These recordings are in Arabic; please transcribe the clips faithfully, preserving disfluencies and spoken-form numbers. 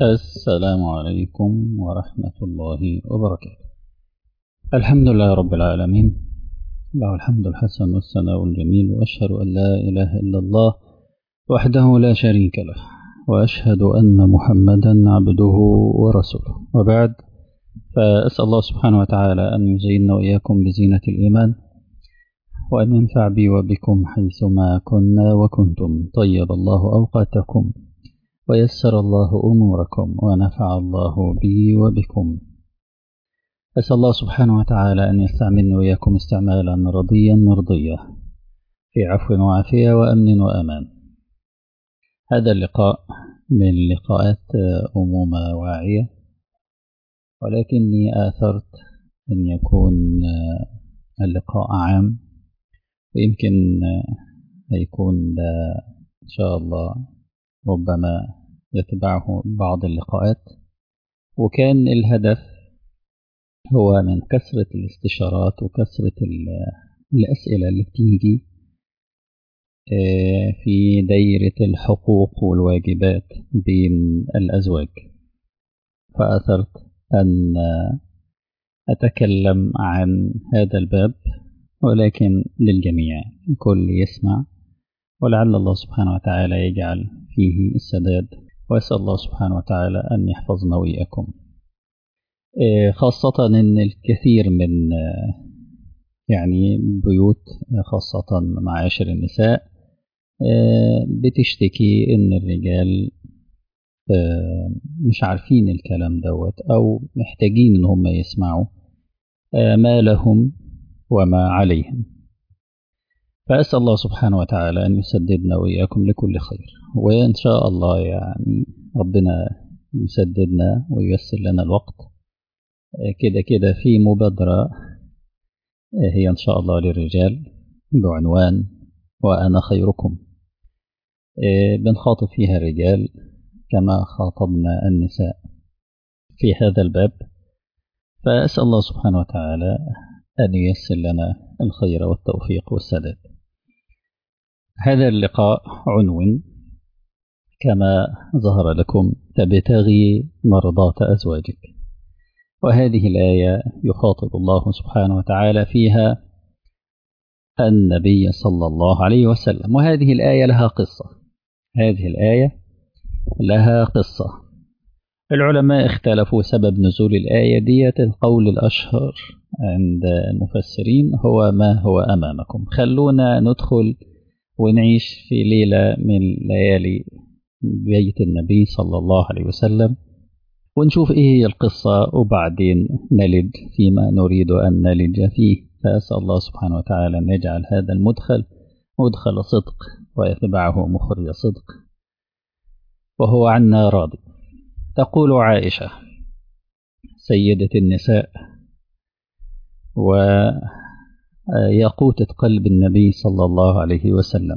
السلام عليكم ورحمة الله وبركاته. الحمد لله رب العالمين، له الحمد الحسن والثناء الجميل، وأشهد أن لا إله إلا الله وحده لا شريك له، وأشهد أن محمدا عبده ورسوله، وبعد. فأسأل الله سبحانه وتعالى أن يزيننا وإياكم بزينة الإيمان، وأن ينفع بي وبكم حيثما كنا وكنتم. طيب الله أوقاتكم ويسر الله أموركم ونفع الله بي وبكم. أسأل الله سبحانه وتعالى أن يستعملني وإياكم استعمالا رضيا مرضيا، في عفو وعافية وأمن وأمان. هذا اللقاء من لقاءات أمومة واعية، ولكني آثرت أن يكون اللقاء عام، ويمكن يكون إن شاء الله ربما يتبعه بعض اللقاءات. وكان الهدف هو من كثرة الاستشارات وكثرة الأسئلة اللي بتيجي في دايرة الحقوق والواجبات بين الأزواج، فأثرت أن أتكلم عن هذا الباب، ولكن للجميع، الكل يسمع، ولعل الله سبحانه وتعالى يجعل فيه السداد. وأسأل الله سبحانه وتعالى أن يحفظنا وإياكم، خاصة أن الكثير من يعني بيوت، خاصة معاشر النساء، بتشتكي إن الرجال مش عارفين الكلام دوت، أو محتاجين إن هم يسمعوا ما لهم وما عليهم. فأسأل الله سبحانه وتعالى أن يسددنا وإياكم لكل خير، وإن شاء الله يعني ربنا يسددنا وييسر لنا الوقت. كده كده في مبادرة هي إن شاء الله للرجال بعنوان وأنا خيركم، بنخاطب فيها الرجال كما خاطبنا النساء في هذا الباب. فأسأل الله سبحانه وتعالى أن ييسر لنا الخير والتوفيق والسداد. هذا اللقاء عنوان كما ظهر لكم: تبتغي مرضاة أزواجك. وهذه الآية يخاطب الله سبحانه وتعالى فيها النبي صلى الله عليه وسلم، وهذه الآية لها قصة. هذه الآية لها قصة. العلماء اختلفوا سبب نزول الآية ديت. القول الأشهر عند المفسرين هو ما هو أمامكم. خلونا ندخل ونعيش في ليلة من ليالي بيت النبي صلى الله عليه وسلم، ونشوف إيه هي القصة، وبعدين نلج فيما نريد أن نلج فيه. فأسأل الله سبحانه وتعالى أن يجعل هذا المدخل مدخل صدق، ويتبعه مخرج صدق، وهو عنا راضي. تقول عائشة سيدة النساء وياقوتة قلب النبي صلى الله عليه وسلم: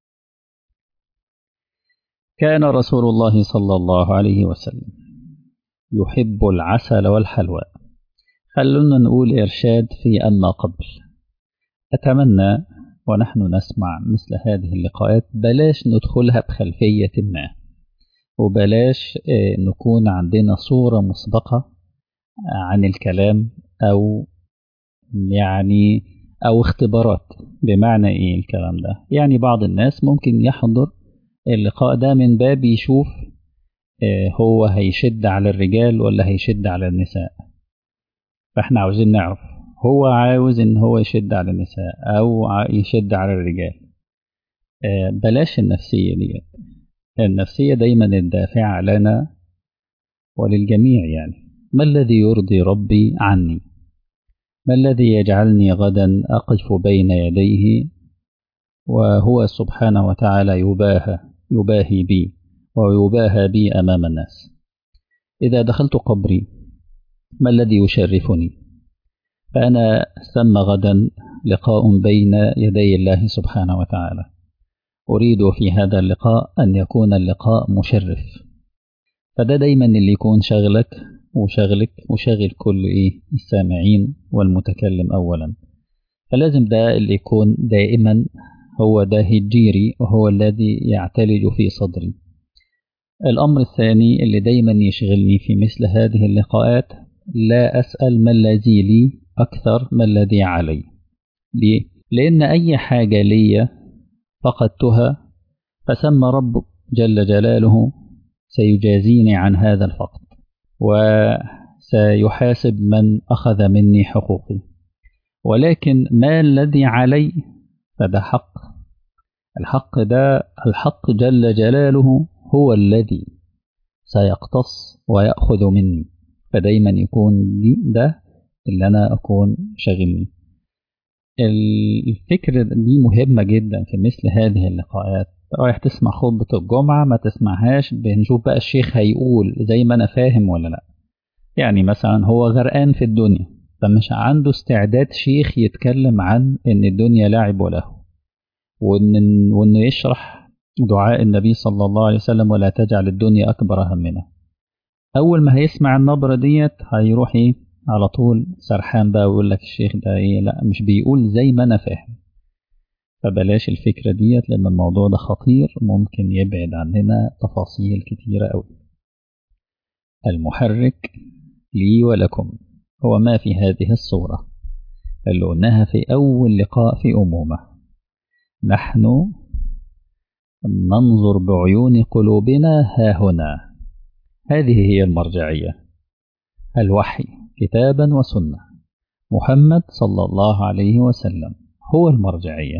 كان رسول الله صلى الله عليه وسلم يحب العسل والحلوى. خلونا نقول إرشاد في أما قبل. أتمنى ونحن نسمع مثل هذه اللقاءات بلاش ندخلها بخلفية ما، وبلاش نكون عندنا صورة مسبقة عن الكلام، أو يعني أو اختبارات. بمعنى إيه الكلام ده؟ يعني بعض الناس ممكن يحضر اللقاء ده من باب يشوف هو هيشد على الرجال ولا هيشد على النساء. فاحنا عاوزين نعرف هو عاوز ان هو يشد على النساء او يشد على الرجال. بلاش النفسية دي. النفسية دايما الدافعة لنا وللجميع. يعني ما الذي يرضي ربي عني؟ ما الذي يجعلني غدا أقف بين يديه وهو سبحانه وتعالى يباهى يباهي بي ويباهى بي أمام الناس؟ إذا دخلت قبري ما الذي يشرفني؟ فأنا ثم غدا لقاء بين يدي الله سبحانه وتعالى. أريد في هذا اللقاء أن يكون اللقاء مشرف. فده دايما اللي يكون شغلك وشغلك وشغل كل إيه السامعين والمتكلم أولا. فلازم ده اللي يكون دائما هو ده هجيري، وهو الذي يعتلج في صدري. الأمر الثاني اللي دايما يشغلني في مثل هذه اللقاءات، لا أسأل ما الذي لي أكثر ما الذي علي. ليه؟ لأن أي حاجة لي فقدتها فسمى رب جل جلاله سيجازيني عن هذا الفقد، وسيحاسب من أخذ مني حقوقي. ولكن ما الذي علي فده حق. الحق ده الحق جل جلاله هو الذي سيقتص ويأخذ مني، فدايما يكون لي ده اللي أنا أكون شاغلني. الفكرة دي مهمة جدا في مثل هذه اللقاءات. رايح تسمع خطبة الجمعة ما تسمعهاش بنشوف بقى الشيخ هيقول زي ما أنا فاهم ولا لأ. يعني مثلا هو غرقان في الدنيا، فمش عنده استعداد شيخ يتكلم عن إن الدنيا لعب وله، وإن وإنه يشرح دعاء النبي صلى الله عليه وسلم ولا تجعل الدنيا أكبر همنا. أول ما هيسمع النبرة ديت هيروح إيه على طول سرحان بقى ويقول لك الشيخ ده إيه، لا مش بيقول زي ما أنا فاهم. فبلاش الفكرة ديت لأن الموضوع ده خطير، ممكن يبعد عننا تفاصيل كتيرة أوي. المحرك لي ولكم هو ما في هذه الصورة اللي قلناها في أول لقاء في أمومة. نحن ننظر بعيون قلوبنا ها هنا، هذه هي المرجعية. الوحي كتابا وسنة، محمد صلى الله عليه وسلم هو المرجعية.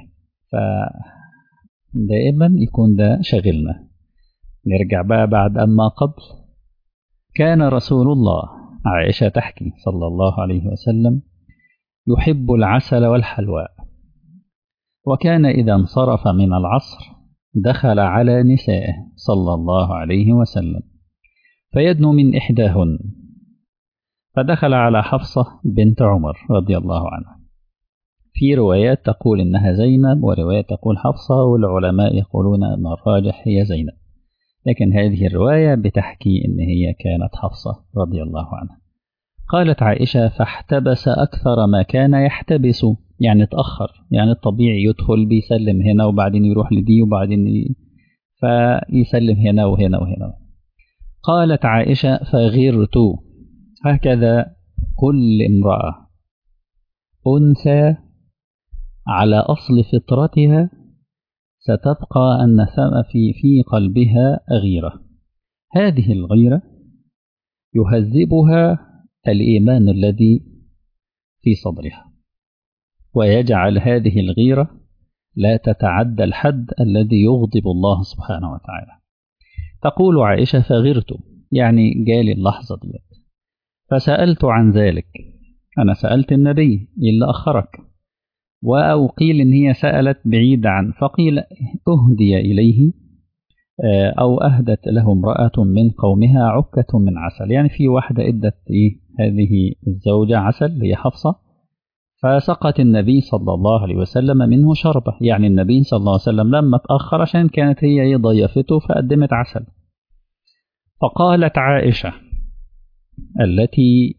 فدائما يكون ده شغلنا. نرجع بقى بعد أما قبل. كان رسول الله، عائشة تحكي صلى الله عليه وسلم، يحب العسل والحلواء، وكان إذا انصرف من العصر دخل على نسائه صلى الله عليه وسلم فيدنو من إحداهن، فدخل على حفصة بنت عمر رضي الله عنها. في روايات تقول إنها زينب وروايات تقول حفصة، والعلماء يقولون أن الراجح هي زينب، لكن هذه الرواية بتحكي إن هي كانت حفصة رضي الله عنها. قالت عائشة فاحتبس أكثر ما كان يحتبس، يعني اتأخر، يعني الطبيعي يدخل بيسلم هنا وبعدين يروح لدي وبعدين ي... فيسلم هنا وهنا وهنا. قالت عائشة فغرت، هكذا كل امرأة أنثى على أصل فطرتها ستبقى أن في في قلبها غيرة. هذه الغيرة يهذبها الإيمان الذي في صدرها، ويجعل هذه الغيرة لا تتعدى الحد الذي يغضب الله سبحانه وتعالى. تقول عائشة فغرت، يعني جالي اللحظة دي فسألت عن ذلك. أنا سألت النبي إلا أخرك، أو قيل إن هي سألت بعيد عن، فقيل أهدي إليه أو أهدت له امرأة من قومها عكة من عسل، يعني في واحدة إدت إيه هذه الزوجة عسل هي حفصة، فسقت النبي صلى الله عليه وسلم منه شربة. يعني النبي صلى الله عليه وسلم لما تأخر عشان كانت هي ضيفته فقدمت عسل. فقالت عائشة التي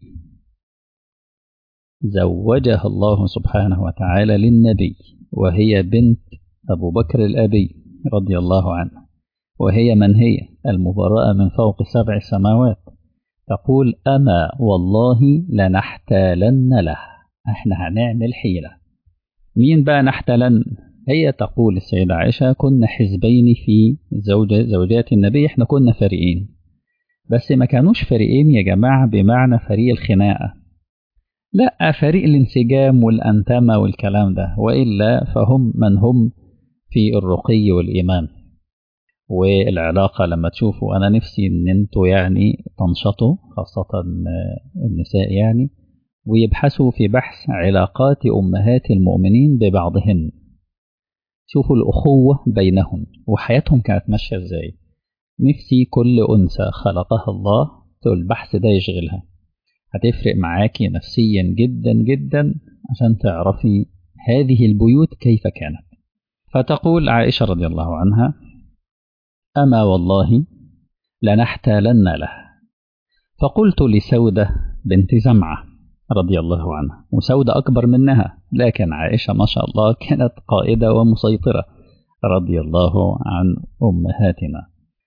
زوجها الله سبحانه وتعالى للنبي وهي بنت أبو بكر الأبي رضي الله عنه، وهي من هي المبرأة من فوق سبع سماوات، تقول أما والله لنحتالن له، احنا هنعمل حيلة. مين بقى نحتالن؟ هي تقول السيدة عائشة كنا حزبين في زوجة زوجات النبي، احنا كنا فريقين، بس ما كانوش فريقين يا جماعة بمعنى فريق الخناقة، لا، فريق الانسجام والأنتمة والكلام ده، وإلا فهم من هم في الرقي والإيمان والعلاقة. لما تشوفوا أنا نفسي أن أنتوا يعني تنشطوا، خاصة النساء يعني، ويبحثوا في بحث علاقات أمهات المؤمنين ببعضهن، شوفوا الأخوة بينهم وحياتهم كانت ماشية إزاي. نفسي كل أنثى خلقها الله البحث ده يشغلها، هتفرق معاكي نفسيا جدا جدا عشان تعرفي هذه البيوت كيف كانت. فتقول عائشة رضي الله عنها أما والله لنحتالن له. فقلت لسودة بنت زمعة رضي الله عنها، وسودة أكبر منها، لكن عائشة ما شاء الله كانت قائدة ومسيطرة رضي الله عن أمهاتنا.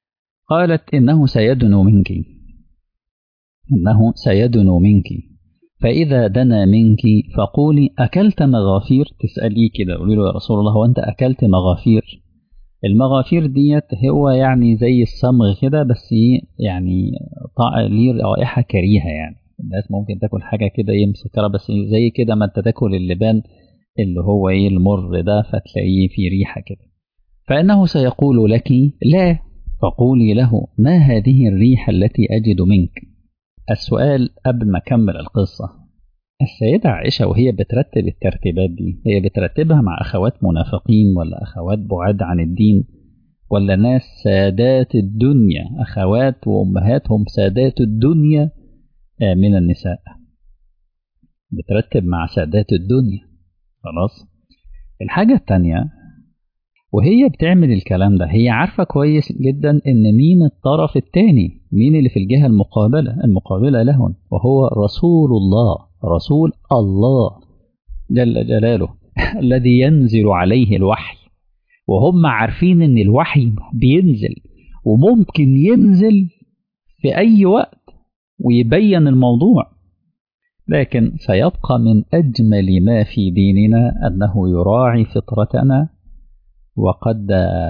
قالت إنه سيدنو منك، إنه سيدنو منك، فإذا دنا منك فقولي أكلت مغافير. تسأليه كده، قولي له يا رسول الله هو أنت أكلت مغافير؟ المغافير ديت هو يعني زي الصمغ كده، بس يعني طع ليه رائحة كريهة، يعني الناس ممكن تاكل حاجة كده ايه مسكرة، بس زي كده ما انت تاكل اللبان اللي هو ايه المر ده فتلاقيه فيه ريحة كده. فإنه سيقول لك لا، فقولي له ما هذه الريحة التي أجد منك. السؤال قبل ما أكمل القصة، السيدة عائشة وهي بترتب الترتيبات دي هي بترتبها مع أخوات منافقين ولا أخوات بعاد عن الدين ولا ناس سادات الدنيا، أخوات وأمهاتهم سادات الدنيا من النساء؟ بترتب مع سادات الدنيا. خلاص. الحاجة التانية، وهي بتعمل الكلام ده هي عارفة كويس جدا ان مين الطرف التاني، مين اللي في الجهة المقابلة المقابلة لهم، وهو رسول الله، رسول الله جل جلاله الذي ينزل عليه الوحي، وهم عارفين ان الوحي بينزل وممكن ينزل في اي وقت ويبين الموضوع. لكن سيبقى من اجمل ما في ديننا انه يراعي فطرتنا، وقد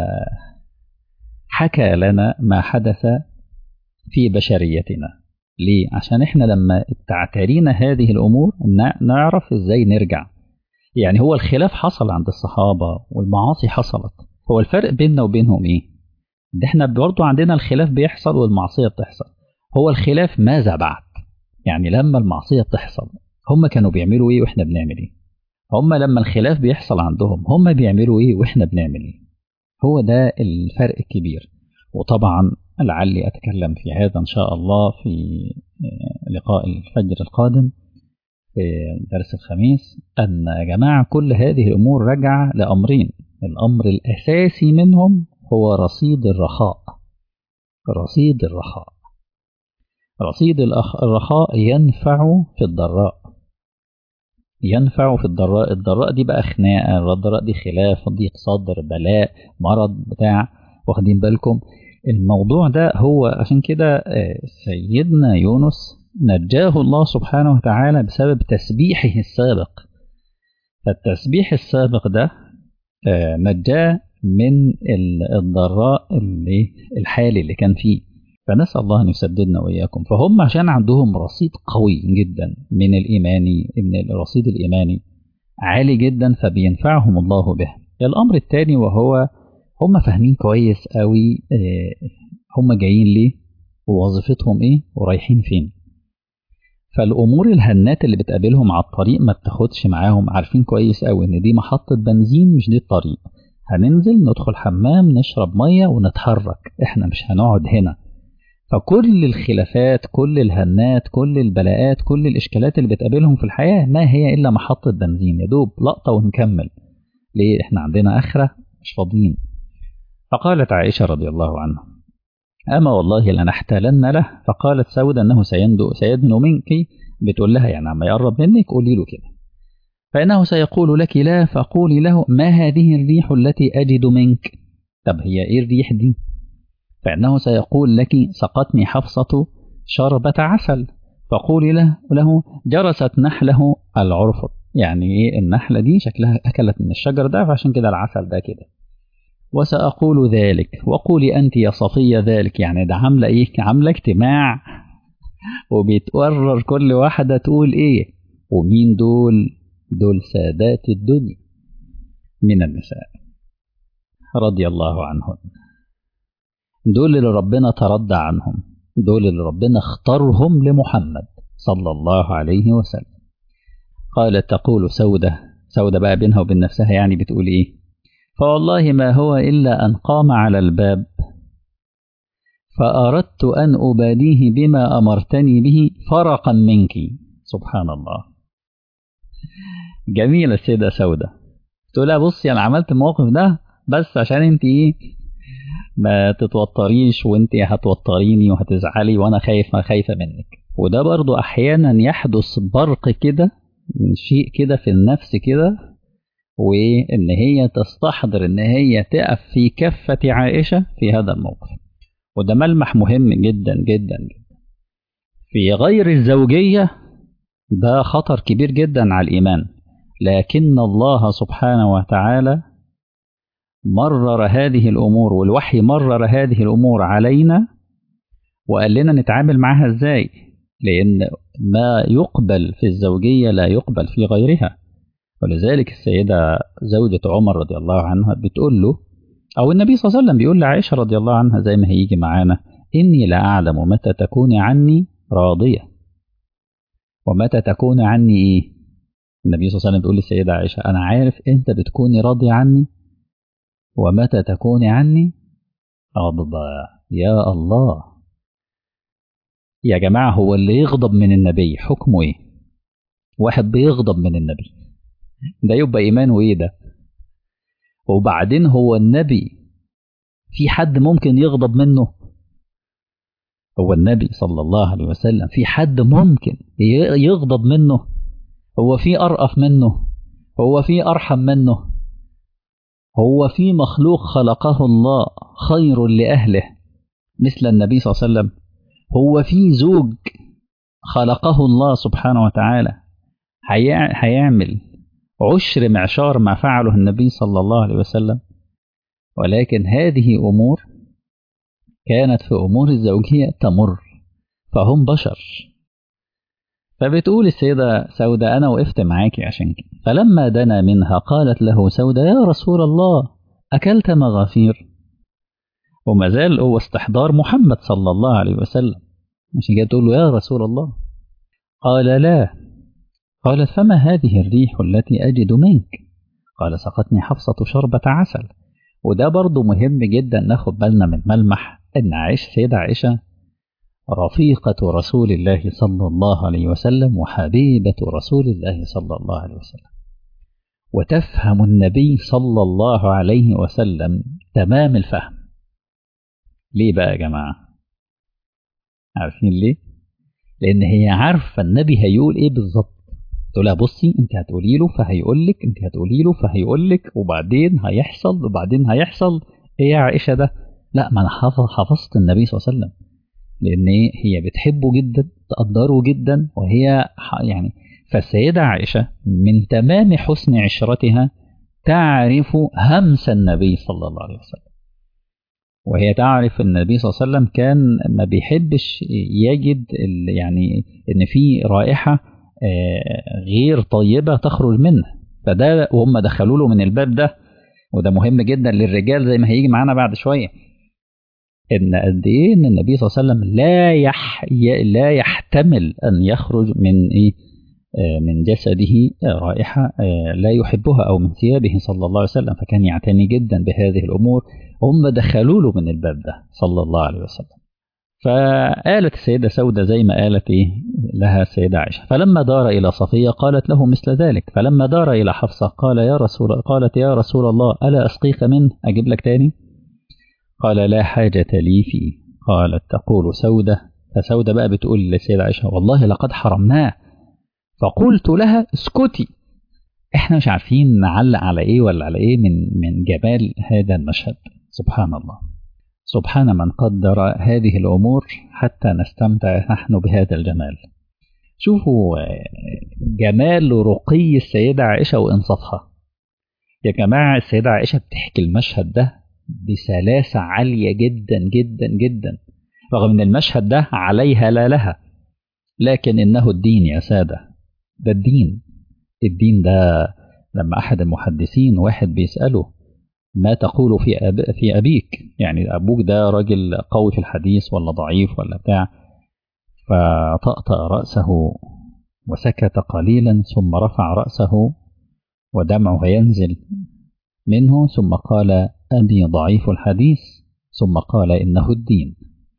حكى لنا ما حدث في بشريتنا. ليه؟ عشان احنا لما تعترينا هذه الامور نعرف ازاي نرجع. يعني هو الخلاف حصل عند الصحابة والمعاصي حصلت، هو الفرق بيننا وبينهم ايه؟ ده احنا برضو عندنا الخلاف بيحصل والمعصية بتحصل، هو الخلاف ماذا بعد؟ يعني لما المعصية بتحصل هم كانوا بيعملوا ايه واحنا بنعمل ايه؟ هم لما الخلاف بيحصل عندهم هم بيعملوا ايه واحنا بنعمل ايه؟ هو ده الفرق الكبير. وطبعا لعلي أتكلم في هذا إن شاء الله في لقاء الفجر القادم في درس الخميس، أن يا جماعة كل هذه الأمور راجعة لأمرين، الأمر الأساسي منهم هو رصيد الرخاء. رصيد الرخاء رصيد الرخاء ينفع في الضراء، ينفع في الضراء. الضراء دي بقى خناقة، الضراء دي خلاف، ضيق صدر، بلاء، مرض بتاع، واخدين بالكم الموضوع ده. هو عشان كده سيدنا يونس نجاه الله سبحانه وتعالى بسبب تسبيحه السابق، فالتسبيح السابق ده نجاه من الضراء اللي الحالي اللي كان فيه. فنسأل الله أن يسددنا وإياكم. فهم عشان عندهم رصيد قوي جدا من الإيماني، من الرصيد الإيماني عالي جدا، فبينفعهم الله به. الأمر الثاني وهو هم فاهمين كويس قوي هم جايين ليه ووظيفتهم إيه ورايحين فين. فالأمور الهنات اللي بتقابلهم على الطريق ما بتاخدش معاهم، عارفين كويس قوي إن دي محطة بنزين مش دي الطريق، هننزل ندخل حمام نشرب مية ونتحرك، إحنا مش هنقعد هنا. فكل الخلافات، كل الهنات، كل البلاءات، كل الإشكالات اللي بتقابلهم في الحياة ما هي إلا محطة بنزين، يا دوب لقطة ونكمل. ليه؟ إحنا عندنا آخرة مش فاضيين. فقالت عائشة رضي الله عنها أما والله لنحتالن له. فقالت سودة أنه سيندو سيدنو منك، بتقول لها يعني عما يقرب منك قولي له كده. فإنه سيقول لك لا، فقولي له ما هذه الريح التي أجد منك. طب هي إيه الريح دي؟ فإنه سيقول لك سقتني حفصة شربة عسل، فقولي له, له جرست نحله العرفط. يعني إيه النحلة دي؟ شكلها أكلت من الشجر ده فعشان كده العسل ده كده. وسأقول ذلك وقولي أنت يا صفية ذلك. يعني ده عاملة إيه؟ عاملة اجتماع وبيتقرر كل واحدة تقول إيه. ومين دول؟ دول سادات الدنيا من النساء رضي الله عنهم، دول اللي ربنا ترضى عنهم، دول اللي ربنا اختارهم لمحمد صلى الله عليه وسلم. قالت تقول سودة، سودة بقى بينها وبين نفسها يعني بتقول إيه؟ فوالله ما هو إلا أن قام على الباب فأردت أن أباديه بما أمرتني به فرقا منك. سبحان الله، جميلة السيدة سودة. تقول لها بصي أنا عملت الموقف ده بس عشان انت إيه ما تتوتريش، وانت هتوتريني وهتزعلي وانا خايفة خايفة منك. وده برضو احيانا يحدث برق كده من شيء كده في النفس كده، وان هي تستحضر ان هي تقف في كفة عائشة في هذا الموقف. وده ملمح مهم جدا جدا. في غير الزوجية ده خطر كبير جدا على الإيمان، لكن الله سبحانه وتعالى مرر هذه الأمور، والوحي مرر هذه الأمور علينا وقال لنا نتعامل معها إزاي، لأن ما يقبل في الزوجية لا يقبل في غيرها. ولذلك السيدة زوجة عمر رضي الله عنها بتقول له، أو النبي صلى الله عليه وسلم بيقول لعائشة رضي الله عنها زي ما هيجي معانا: إني لا أعلم متى تكون عني راضية ومتى تكون عني إيه. النبي صلى الله عليه وسلم بيقول للسيدة عائشة: أنا عارف إمتى بتكوني راضية عني ومتى تكوني عني غضبة. يا الله يا جماعة، هو اللي يغضب من النبي حكمه إيه؟ واحد بيغضب من النبي ده يبقى إيمانه إيه ده؟ وبعدين هو النبي في حد ممكن يغضب منه؟ هو النبي صلى الله عليه وسلم في حد ممكن يغضب منه؟ هو في أرأف منه؟ هو في أرحم منه؟ هو في مخلوق خلقه الله خير لأهله مثل النبي صلى الله عليه وسلم؟ هو في زوج خلقه الله سبحانه وتعالى هيعمل عشر معشار ما فعله النبي صلى الله عليه وسلم؟ ولكن هذه أمور كانت في أمور الزوجية تمر، فهم بشر. فبتقول السيدة سودة: أنا وقفت معاكي عشان كده. فلما دنا منها قالت له سودة: يا رسول الله أكلت مغافير؟ وما زال هو استحضار محمد صلى الله عليه وسلم، عشان كده تقول له: يا رسول الله. قال: لا. قالت: فما هذه الريح التي أجد منك؟ قال: سقتني حفصة شربة عسل. وده برضو مهم جدا ناخد بالنا من ملمح أن عائشة سيدة عائشة رفيقة رسول الله صلى الله عليه وسلم وحبيبة رسول الله صلى الله عليه وسلم، وتفهم النبي صلى الله عليه وسلم تمام الفهم. ليه بقى يا جماعة؟ عارفين ليه؟ لأن هي عارفة النبي هيقول إيه بالظبط. تقول لها: بصي أنت هتقولي له فهيقول لك، أنت هتقولي له فهيقول لك، وبعدين هيحصل وبعدين هيحصل. إيه يا عائشة ده؟ لا، ما أنا حفظت النبي صلى الله عليه وسلم، لأن هي بتحبه جدا تقدره جدا، وهي يعني فالسيدة عائشة من تمام حسن عشرتها تعرف همس النبي صلى الله عليه وسلم، وهي تعرف النبي صلى الله عليه وسلم كان ما بيحبش يجد يعني ان في رائحة غير طيبة تخرج منه، فده وهم دخلوا له من الباب ده. وده مهم جدا للرجال زي ما هيجي معانا بعد شوية، ان قد ايه ان النبي صلى الله عليه وسلم لا يح لا يحتمل ان يخرج من ايه من جسده رائحة لا يحبها أو من ثيابه صلى الله عليه وسلم، فكان يعتني جدا بهذه الأمور. هم دخلوا له من الباب ده صلى الله عليه وسلم. فقالت السيدة سودة زي ما قالت إيه لها السيدة عائشة: فلما دار إلى صفية قالت له مثل ذلك، فلما دار إلى حفصة قال يا رسول قالت: يا رسول الله ألا أسقيك منه؟ أجيب لك تاني؟ قال: لا حاجة لي فيه. قالت تقول سودة، فسودة بقى بتقول للسيدة عائشة: والله لقد حرمناه. فقلت لها: اسكتي، احنا مش عارفين نعلق على ايه ولا على ايه من من جمال هذا المشهد. سبحان الله، سبحان من قدر هذه الامور حتى نستمتع نحن بهذا الجمال. شوفوا جمال رقي السيدة عائشة وانصافها يا جماعة. السيدة عائشة بتحكي المشهد ده بسلاسة عالية جدا جدا جدا، رغم ان المشهد ده عليها لا لها، لكن انه الدين يا سادة، ده الدين. الدين ده لما أحد المحدثين واحد بيسأله: ما تقول في أب... في أبيك؟ يعني أبوك ده راجل قوي في الحديث ولا ضعيف ولا بتاع؟ فطأطأ رأسه وسكت قليلا، ثم رفع رأسه ودمعه ينزل منه، ثم قال: أبي ضعيف الحديث. ثم قال: إنه الدين.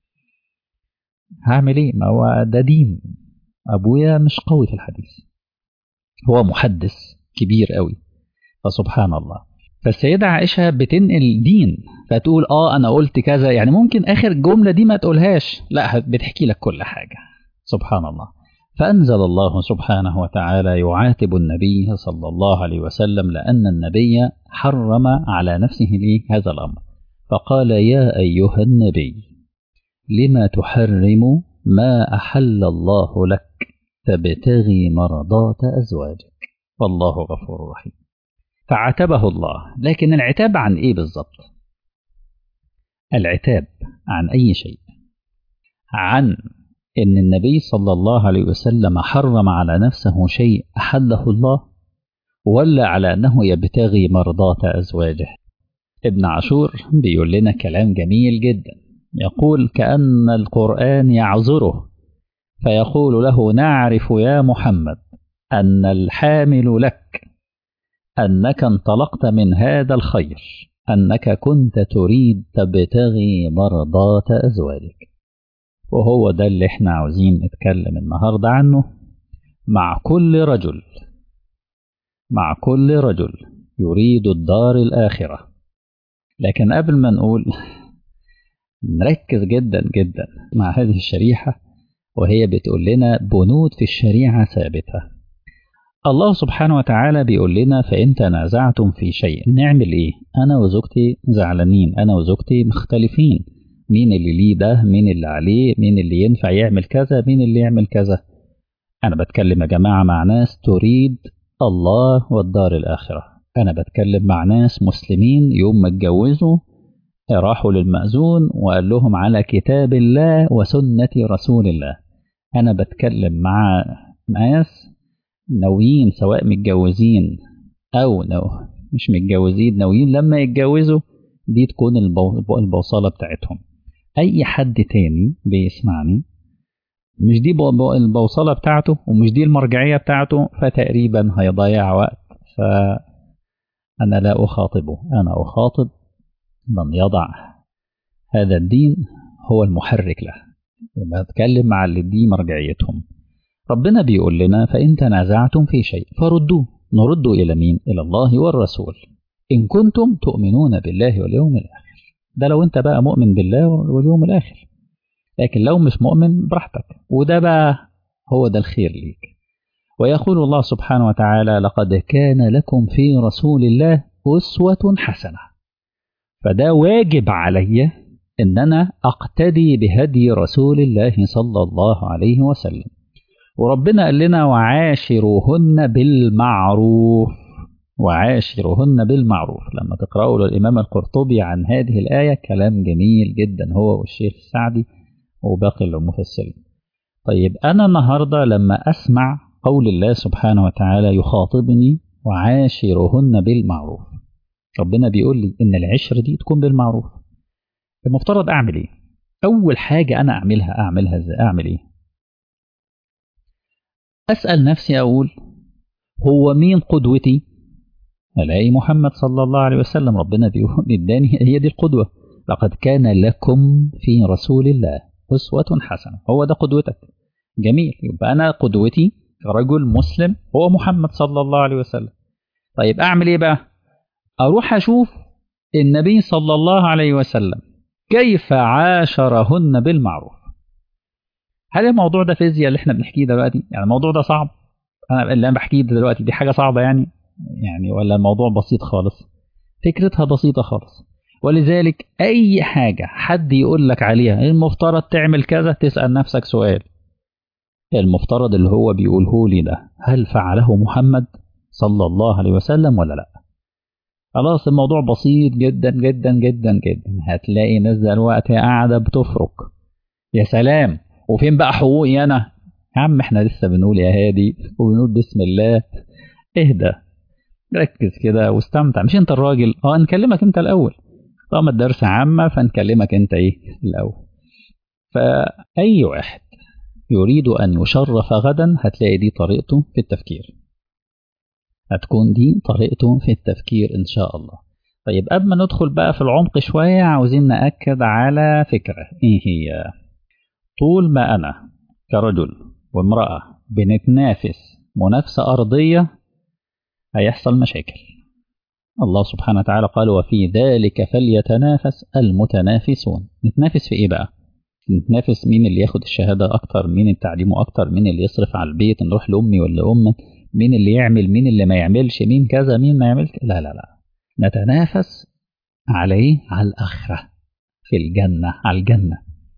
هعمل إيه؟ ما هو ده دين. أبويا مش قوي في الحديث، هو محدث كبير قوي. فسبحان الله. فالسيدة عائشة بتنقل دين، فتقول اه انا قلت كذا، يعني ممكن اخر جملة دي ما تقولهاش، لا بتحكي لك كل حاجة. سبحان الله. فأنزل الله سبحانه وتعالى يعاتب النبي صلى الله عليه وسلم لأن النبي حرم على نفسه هذا الأمر، فقال: يا أيها النبي لما تحرم ما أحل الله لك تبتغي مرضات أزواجك والله غفور رحيم. فعاتبه الله. لكن العتاب عن إيه بالضبط؟ العتاب عن أي شيء؟ عن إن النبي صلى الله عليه وسلم حرم على نفسه شيء أحله الله، ولا على أنه يبتغي مرضات أزواجه؟ ابن عاشور بيقول لنا كلام جميل جدا، يقول كأن القرآن يعذره فيقول له نعرف يا محمد أن الحامل لك أنك انطلقت من هذا الخير أنك كنت تريد تبتغي مرضات أزواجك. وهو ده اللي احنا عاوزين نتكلم النهاردة عنه مع كل رجل مع كل رجل يريد الدار الآخرة. لكن قبل ما نقول نركز جدا جدا مع هذه الشريحة، وهي بتقول لنا بنود في الشريعة ثابتة. الله سبحانه وتعالى بيقول لنا فإن تنازعتم في شيء نعمل إيه؟ أنا وزوجتي زعلانين، أنا وزوجتي مختلفين، مين اللي ليه ده، مين اللي عليه، مين اللي ينفع يعمل كذا، مين اللي يعمل كذا. أنا بتكلم يا جماعة مع ناس تريد الله والدار الآخرة. أنا بتكلم مع ناس مسلمين يوم ما اتجوزوا راحوا للمأذون وقال لهم على كتاب الله وسنة رسول الله. أنا بتكلم مع ناس ناويين سواء متجوزين أو نو مش متجوزين ناويين لما يتجوزوا دي تكون البو... البوصلة بتاعتهم. أي حد تاني بيسمعني مش دي بو... البوصلة بتاعته ومش دي المرجعية بتاعته، فتقريبا هيضيع وقت. فأنا لا أخاطبه، أنا أخاطب من يضع هذا الدين هو المحرك له. بتكلم مع اللي دي مرجعيتهم. ربنا بيقول لنا فإن تنازعتم في شيء فردوه. نردوا إلى مين؟ إلى الله والرسول إن كنتم تؤمنون بالله واليوم الآخر. ده لو أنت بقى مؤمن بالله واليوم الآخر، لكن لو مش مؤمن براحتك، وده بقى هو ده الخير ليك. ويقول الله سبحانه وتعالى لقد كان لكم في رسول الله أسوة حسنة. فده واجب علي إن أنا أقتدي بهدي رسول الله صلى الله عليه وسلم. وربنا قال لنا وعاشروهن بالمعروف، وعاشروهن بالمعروف. لما تقرأوا للإمام القرطبي عن هذه الآية كلام جميل جدا هو والشيخ السعدي وباقي المفسرين. طيب أنا النهاردة لما أسمع قول الله سبحانه وتعالى يخاطبني وعاشروهن بالمعروف، ربنا بيقول لي إن العشر دي تكون بالمعروف، المفترض أعمل إيه؟ أول حاجة أنا أعملها أعملها إزاي؟ أعمل إيه؟ أسأل نفسي أقول هو مين قدوتي؟ ألاقي محمد صلى الله عليه وسلم. ربنا بيقول إداني هي دي القدوة. لقد كان لكم في رسول الله أسوة حسنة. هو ده قدوتك. جميل، يبقى أنا قدوتي رجل مسلم هو محمد صلى الله عليه وسلم. طيب أعمل إيه بقى؟ أروح أشوف النبي صلى الله عليه وسلم كيف عاشرهن بالمعروف. هل الموضوع ده فيزياء اللي احنا بنحكيه دلوقتي؟ يعني الموضوع ده صعب؟ أنا اللي أنا بحكيه دلوقتي دي حاجة صعبة يعني؟ يعني ولا الموضوع بسيط خالص؟ فكرتها بسيطة خالص. ولذلك أي حاجة حد يقول لك عليها المفترض تعمل كذا، تسأل نفسك سؤال: المفترض اللي هو بيقوله لي ده هل فعله محمد صلى الله عليه وسلم ولا لا؟ خلاص الموضوع بسيط جدا جدا جدا جدا. هتلاقي ناس دلوقتي قاعدة بتفرق. يا سلام، وفين بقى حقوقي أنا؟ يا عم احنا لسه بنقول يا هادي وبنقول بسم الله. اهدى، ركز كده واستمتع. مش انت الراجل؟ اه نكلمك انت الأول. طالما الدرس عامة فنكلمك انت ايه الأول. فأي واحد يريد أن يشرف غدا هتلاقي دي طريقته في التفكير، هتكون دي طريقته في التفكير إن شاء الله. طيب قبل ما ندخل بقى في العمق شوية عاوزين نأكد على فكرة. إيه هي؟ طول ما أنا كرجل وامرأة بنتنافس منافسة أرضية هيحصل مشاكل. الله سبحانه وتعالى قال وفي ذلك فليتنافس المتنافسون. نتنافس في إيه بقى؟ نتنافس مين اللي ياخد الشهادة أكتر، مين التعليم أكتر، مين اللي يصرف على البيت، نروح لأمي ولا أمك، مين اللي يعمل، مين اللي ما يعملش، مين كذا، مين ما يعملش. لا لا لا، نتنافس على إيه؟ على الآخرة، في الجنة، على الجنة.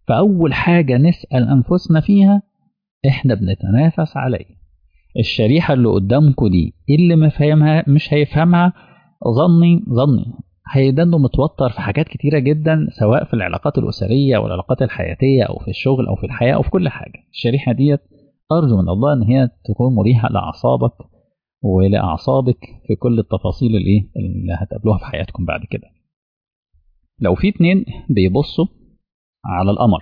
فأول حاجة نسأل أنفسنا فيها إحنا بنتنافس عليه. الشريحة اللي قدامكم دي اللي ما فهمها مش هيفهمها، ظني ظني هيدنه متوتر في حاجات كتيرة جدا، سواء في العلاقات الأسرية أو العلاقات الحياتية أو في الشغل أو في الحياة أو في كل حاجة. الشريحة ديت أرجو من الله إن هي تكون مريحة لأعصابك ولأعصابك في كل التفاصيل اللي, اللي هتقابلوها في حياتكم بعد كده. لو في اتنين بيبصوا على القمر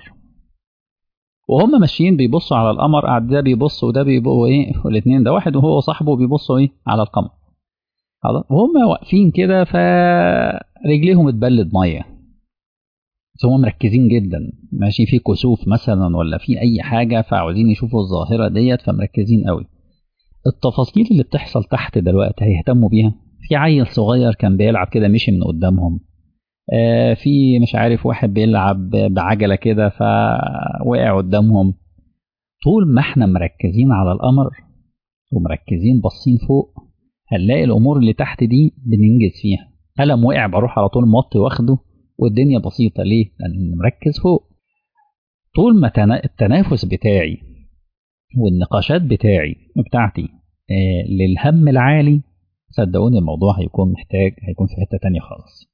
وهم ماشيين بيبصوا على القمر، قاعد ده بيبص وده بيبصوا ايه، والاثنين ده واحد وهو صاحبه بيبصوا ايه على القمر، خلاص وهم واقفين كده فرجليهم اتبلد ميه، بس هم مركزين جدا، ماشي في كسوف مثلا ولا في اي حاجه فعاوزين يشوفوا الظاهره ديت فمركزين قوي. التفاصيل اللي بتحصل تحت دلوقتي هيهتموا بيها؟ في عيل صغير كان بيلعب كده مشي من قدامهم، آه في مش عارف واحد بيلعب بعجله كده فوقع قدامهم. طول ما احنا مركزين على القمر ومركزين باصين فوق هنلاقي الامور اللي تحت دي بننجز فيها. قلم وقع بروح على طول موطي واخده والدنيا بسيطه، ليه؟ لان مركز فوق. طول ما التنافس بتاعي والنقاشات بتاعي بتاعتي آه للهم العالي، صدقوني الموضوع هيكون محتاج هيكون في حته تانية خالص.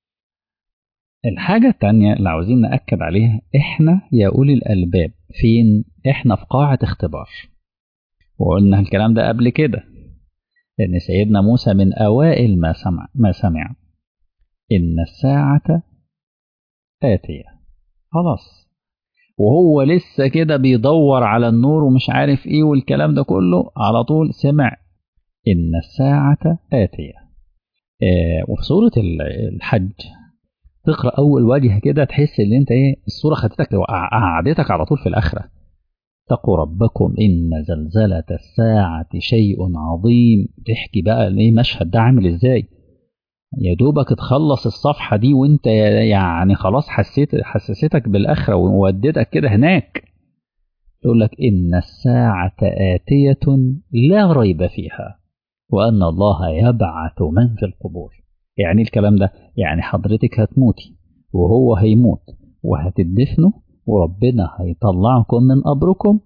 الحاجة التانية اللي عاوزين نأكد عليها، احنا يا أولي الألباب فين؟ احنا في قاعة اختبار، وقلنا الكلام ده قبل كده، لأن سيدنا موسى من أوائل ما سمع ما سمع إن الساعة آتية، خلاص وهو لسه كده بيدور على النور ومش عارف إيه والكلام ده كله، على طول سمع إن الساعة آتية. آه وفي سورة الحج تقرأ أول وجه كده تحس إن أنت إيه، الصورة خدتك قعدتك على طول في الآخرة. اتقوا ربكم إن زلزلة الساعة شيء عظيم. تحكي بقى ليه مشهد ده عامل إزاي، يا دوبك تخلص الصفحة دي وانت يعني خلاص حسيت حسستك بالآخرة وودتك كده هناك. يقول لك إن الساعة آتية لا ريب فيها وأن الله يبعث من في القبور. يعني الكلام ده يعني حضرتك هتموتي وهو هيموت وهتدفنوا وربنا هيطلعكم من قبركم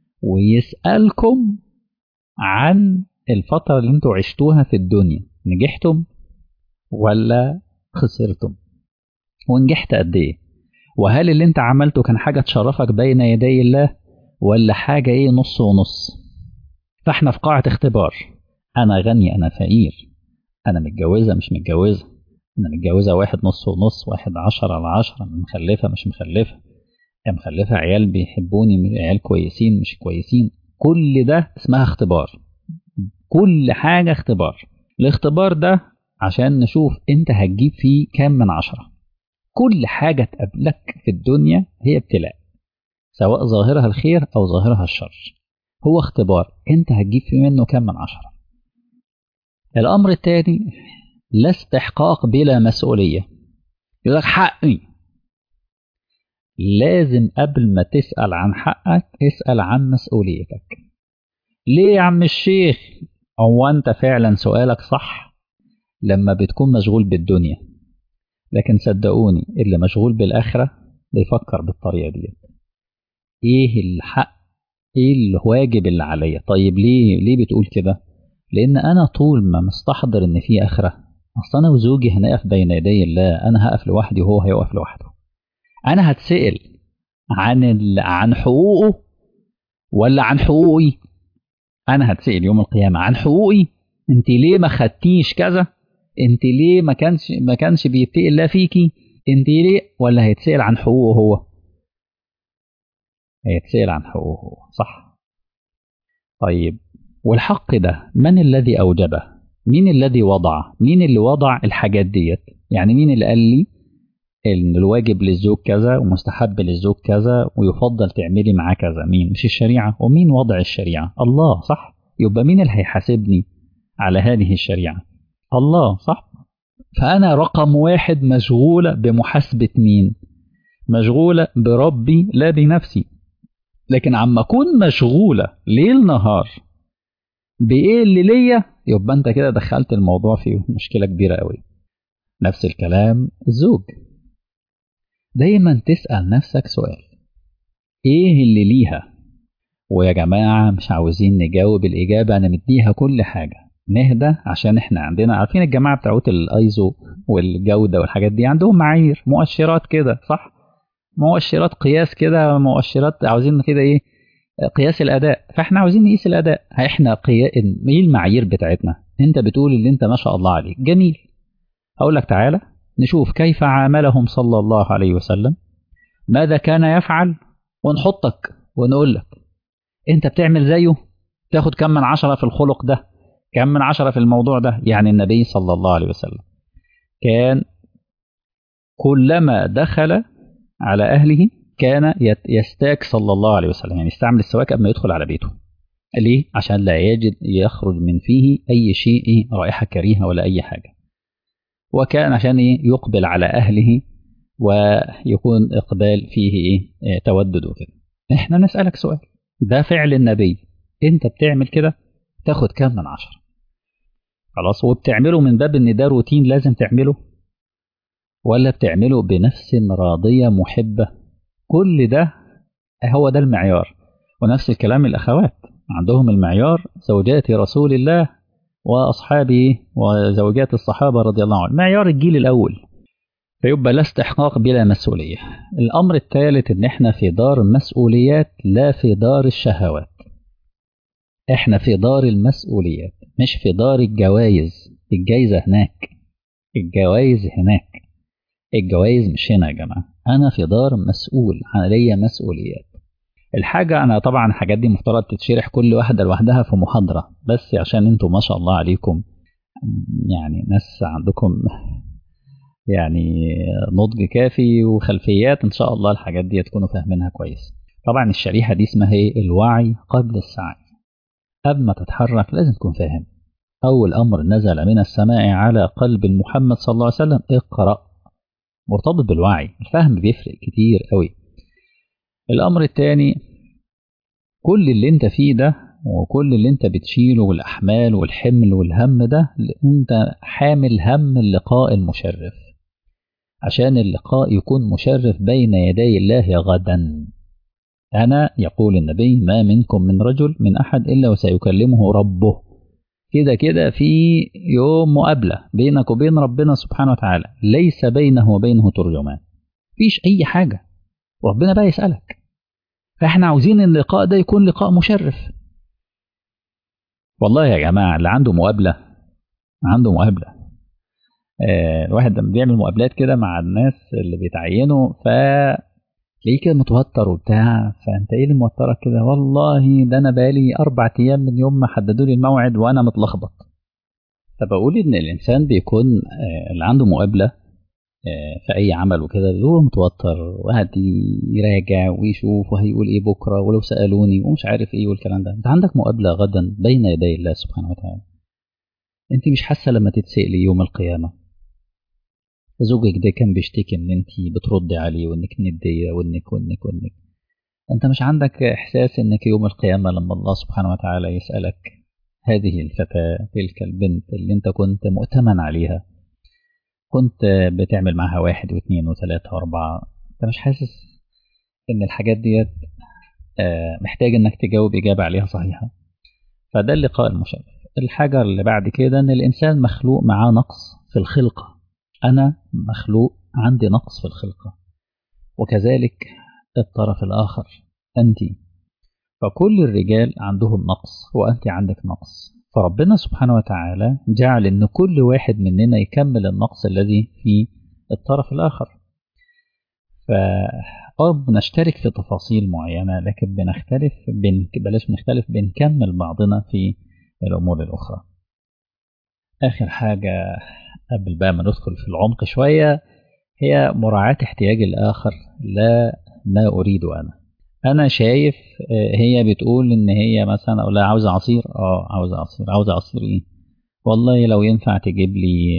ويسألكم عن الفترة اللي انتوا عشتوها في الدنيا، نجحتم ولا خسرتم، ونجحت قد ايه، وهل اللي انت عملته كان حاجة تشرفك بين يدي الله ولا حاجة ايه نص ونص. فاحنا في قاعة اختبار، انا غني انا فقير، انا متجوزة مش متجوزة، انا متجوزة واحد نص ونص، واحد عشرة على عشرة، مخلفة مش مخلفة، مخلفة عيال بيحبوني عيال كويسين مش كويسين. كل ده اسمها اختبار، كل حاجة اختبار. الاختبار ده عشان نشوف انت هتجيب فيه كام من عشرة. كل حاجة تقابلك في الدنيا هي ابتلاء، سواء ظاهرها الخير أو ظاهرها الشر، هو اختبار انت هتجيب فيه منه كام من عشرة. الأمر الثاني، لا استحقاق بلا مسؤولية. يقول لك حقي، لازم قبل ما تسأل عن حقك اسأل عن مسؤوليتك. ليه يا عم الشيخ؟ هو انت فعلا سؤالك صح لما بتكون مشغول بالدنيا، لكن صدقوني اللي مشغول بالآخرة بيفكر بالطريقة دي. ايه الحق، ايه الواجب اللي عليا؟ طيب ليه ليه بتقول كده؟ لان انا طول ما مستحضر ان في آخرة، اصل انا وزوجي هنقف بين يدي الله، انا هقف لوحدي وهو هيقف لوحده. انا هتسأل عن ال... عن حقوقه ولا عن حقوقي؟ انا هتسأل يوم القيامة عن حقوقي، انت ليه ما خدتيش كذا، انت ليه ما كانش ما كانش بيتقي الله فيكي، انت ليه؟ ولا هيتسأل عن حقوقه هو؟ هيتسأل عن حقوقه هو، صح. طيب والحق ده من الذي أوجبه؟ مين الذي وضع؟ مين اللي وضع الحاجات ديت؟ يعني مين اللي قال لي ان الواجب للزوج كذا ومستحب للزوج كذا ويفضل تعملي معاه كذا؟ مين؟ مش الشريعة. ومين وضع الشريعة؟ الله، صح. يبقى مين اللي هيحاسبني على هذه الشريعة؟ الله، صح. فأنا رقم واحد مشغولة بمحاسبة مين؟ مشغولة بربي لا بنفسي. لكن عما أكون مشغولة ليل نهار بإيه اللي ليا، يبقى أنت كده دخلت الموضوع في مشكلة كبيرة قوي. نفس الكلام الزوج. دايما تسأل نفسك سؤال، ايه اللي ليها. ويا جماعة مش عاوزين نجاوب الإجابة أنا مديها كل حاجة، نهدى عشان احنا عندنا عارفين الجماعة بتاعت الايزو والجودة والحاجات دي عندهم معايير مؤشرات كده صح، مؤشرات قياس كده، مؤشرات عاوزين كده ايه، قياس الأداء. فاحنا عاوزين نقيس الأداء، احنا قيا... ايه المعايير بتاعتنا؟ انت بتقول اللي انت ما شاء الله عليك جميل، هقول لك تعالى نشوف كيف عاملهم صلى الله عليه وسلم، ماذا كان يفعل، ونحطك ونقول لك انت بتعمل زيه، تاخد كم من عشرة في الخلق ده، كم من عشرة في الموضوع ده. يعني النبي صلى الله عليه وسلم كان كلما دخل على أهله كان يستاك صلى الله عليه وسلم، يعني يستعمل السواك قبل ما يدخل على بيته. ليه؟ عشان لا يجد يخرج من فيه أي شيء رائحة كريهة ولا أي حاجة. وكان عشان إيه؟ يقبل على أهله ويكون إقبال فيه إيه؟ تودد وكده. إحنا نسألك سؤال، ده فعل النبي، أنت بتعمل كده تاخد كام من عشرة؟ خلاص، وبتعمله من باب إن ده روتين لازم تعمله، ولا بتعمله بنفس راضية محبة؟ كل ده هو ده المعيار. ونفس الكلام الأخوات عندهم المعيار، زوجات رسول الله وأصحابه وزوجات الصحابة رضي الله عنهم، معيار الجيل الأول. فيبقى لا استحقاق بلا مسؤولية. الأمر الثالث إن إحنا في دار مسؤوليات لا في دار الشهوات، إحنا في دار المسؤوليات مش في دار الجوائز. الجايزة هناك، الجوائز هناك، الجوائز مش هنا يا جماعة. أنا في دار مسؤول، عليا مسؤوليات. الحاجة أنا طبعا الحاجات دي مفترض تتشرح كل واحدة لوحدها في محاضرة، بس عشان انتوا ما شاء الله عليكم يعني ناس عندكم يعني نضج كافي وخلفيات، إن شاء الله الحاجات دي تكونوا فاهمينها كويس. طبعا الشريحة دي اسمها ايه؟ الوعي قبل السعي. قبل ما تتحرك لازم تكون فاهم. أول أمر نزل من السماء على قلب محمد صلى الله عليه وسلم اقرأ، مرتبط بالوعي. الفهم بيفرق كتير قوي. الأمر الثاني، كل اللي انت فيه ده وكل اللي انت بتشيله والأحمال والحمل والهم ده، انت حامل هم اللقاء المشرف، عشان اللقاء يكون مشرف بين يدي الله غدا. أنا يقول النبي ما منكم من رجل من أحد إلا وسيكلمه ربه. كده كده في يوم مقابلة بينك وبين ربنا سبحانه وتعالى، ليس بينه وبينه ترجمان، فيش أي حاجة، ربنا بقى يسألك. فاحنا عاوزين اللقاء ده يكون لقاء مشرف. والله يا جماعة اللي عنده مقابلة عنده مقابلة. آه الواحد لما بيعمل مقابلات كده مع الناس اللي بيتعينوا فتلاقيه كده متوتر وبتاع، فانت ايه اللي موترك كده؟ والله ده انا بقالي اربع ايام من يوم ما حددوا لي الموعد وانا متلخبط. فبقول ان الانسان بيكون آه اللي عنده مقابلة في أي عمل وكده هو متوتر وقاعد يراجع ويشوف وهيقول إيه بكرة ولو سألوني ومش عارف إيه والكلام ده. أنت عندك مقابلة غدا بين يدي الله سبحانه وتعالى. أنت مش حاسة لما تتسألي يوم القيامة زوجك ده كان بيشتكي إن أنت بتردي عليه وإنك ندية وإنك وإنك وإنك، أنت مش عندك إحساس إنك يوم القيامة لما الله سبحانه وتعالى يسألك هذه الفتاة تلك البنت اللي أنت كنت مؤتمن عليها، كنت بتعمل معاها واحد واثنين وثلاثة واربعة، انت مش حاسس ان الحاجات ديت محتاج انك تجاوب اجابة عليها صحيحة؟ فده اللقاء المشرف. الحاجة اللي بعد كده ان الانسان مخلوق معاه نقص في الخلقة، انا مخلوق عندي نقص في الخلقة، وكذلك الطرف الاخر انت. فكل الرجال عندهم نقص وانت عندك نقص، فربنا سبحانه وتعالى جعل ان كل واحد مننا يكمل النقص الذي في الطرف الاخر. ف اه بنشترك في تفاصيل معينة، لكن بنختلف بن... بلاش نختلف بنكمل بعضنا في الامور الاخرى. اخر حاجة قبل بقى ما ندخل في العمق شوية هي مراعاة احتياج الاخر لا ما اريد انا. انا شايف هي بتقول ان هي مثلا اقول لها عاوزه عصير، اه عاوزه عصير. عاوزه عصير ايه؟ والله لو ينفع تجيب لي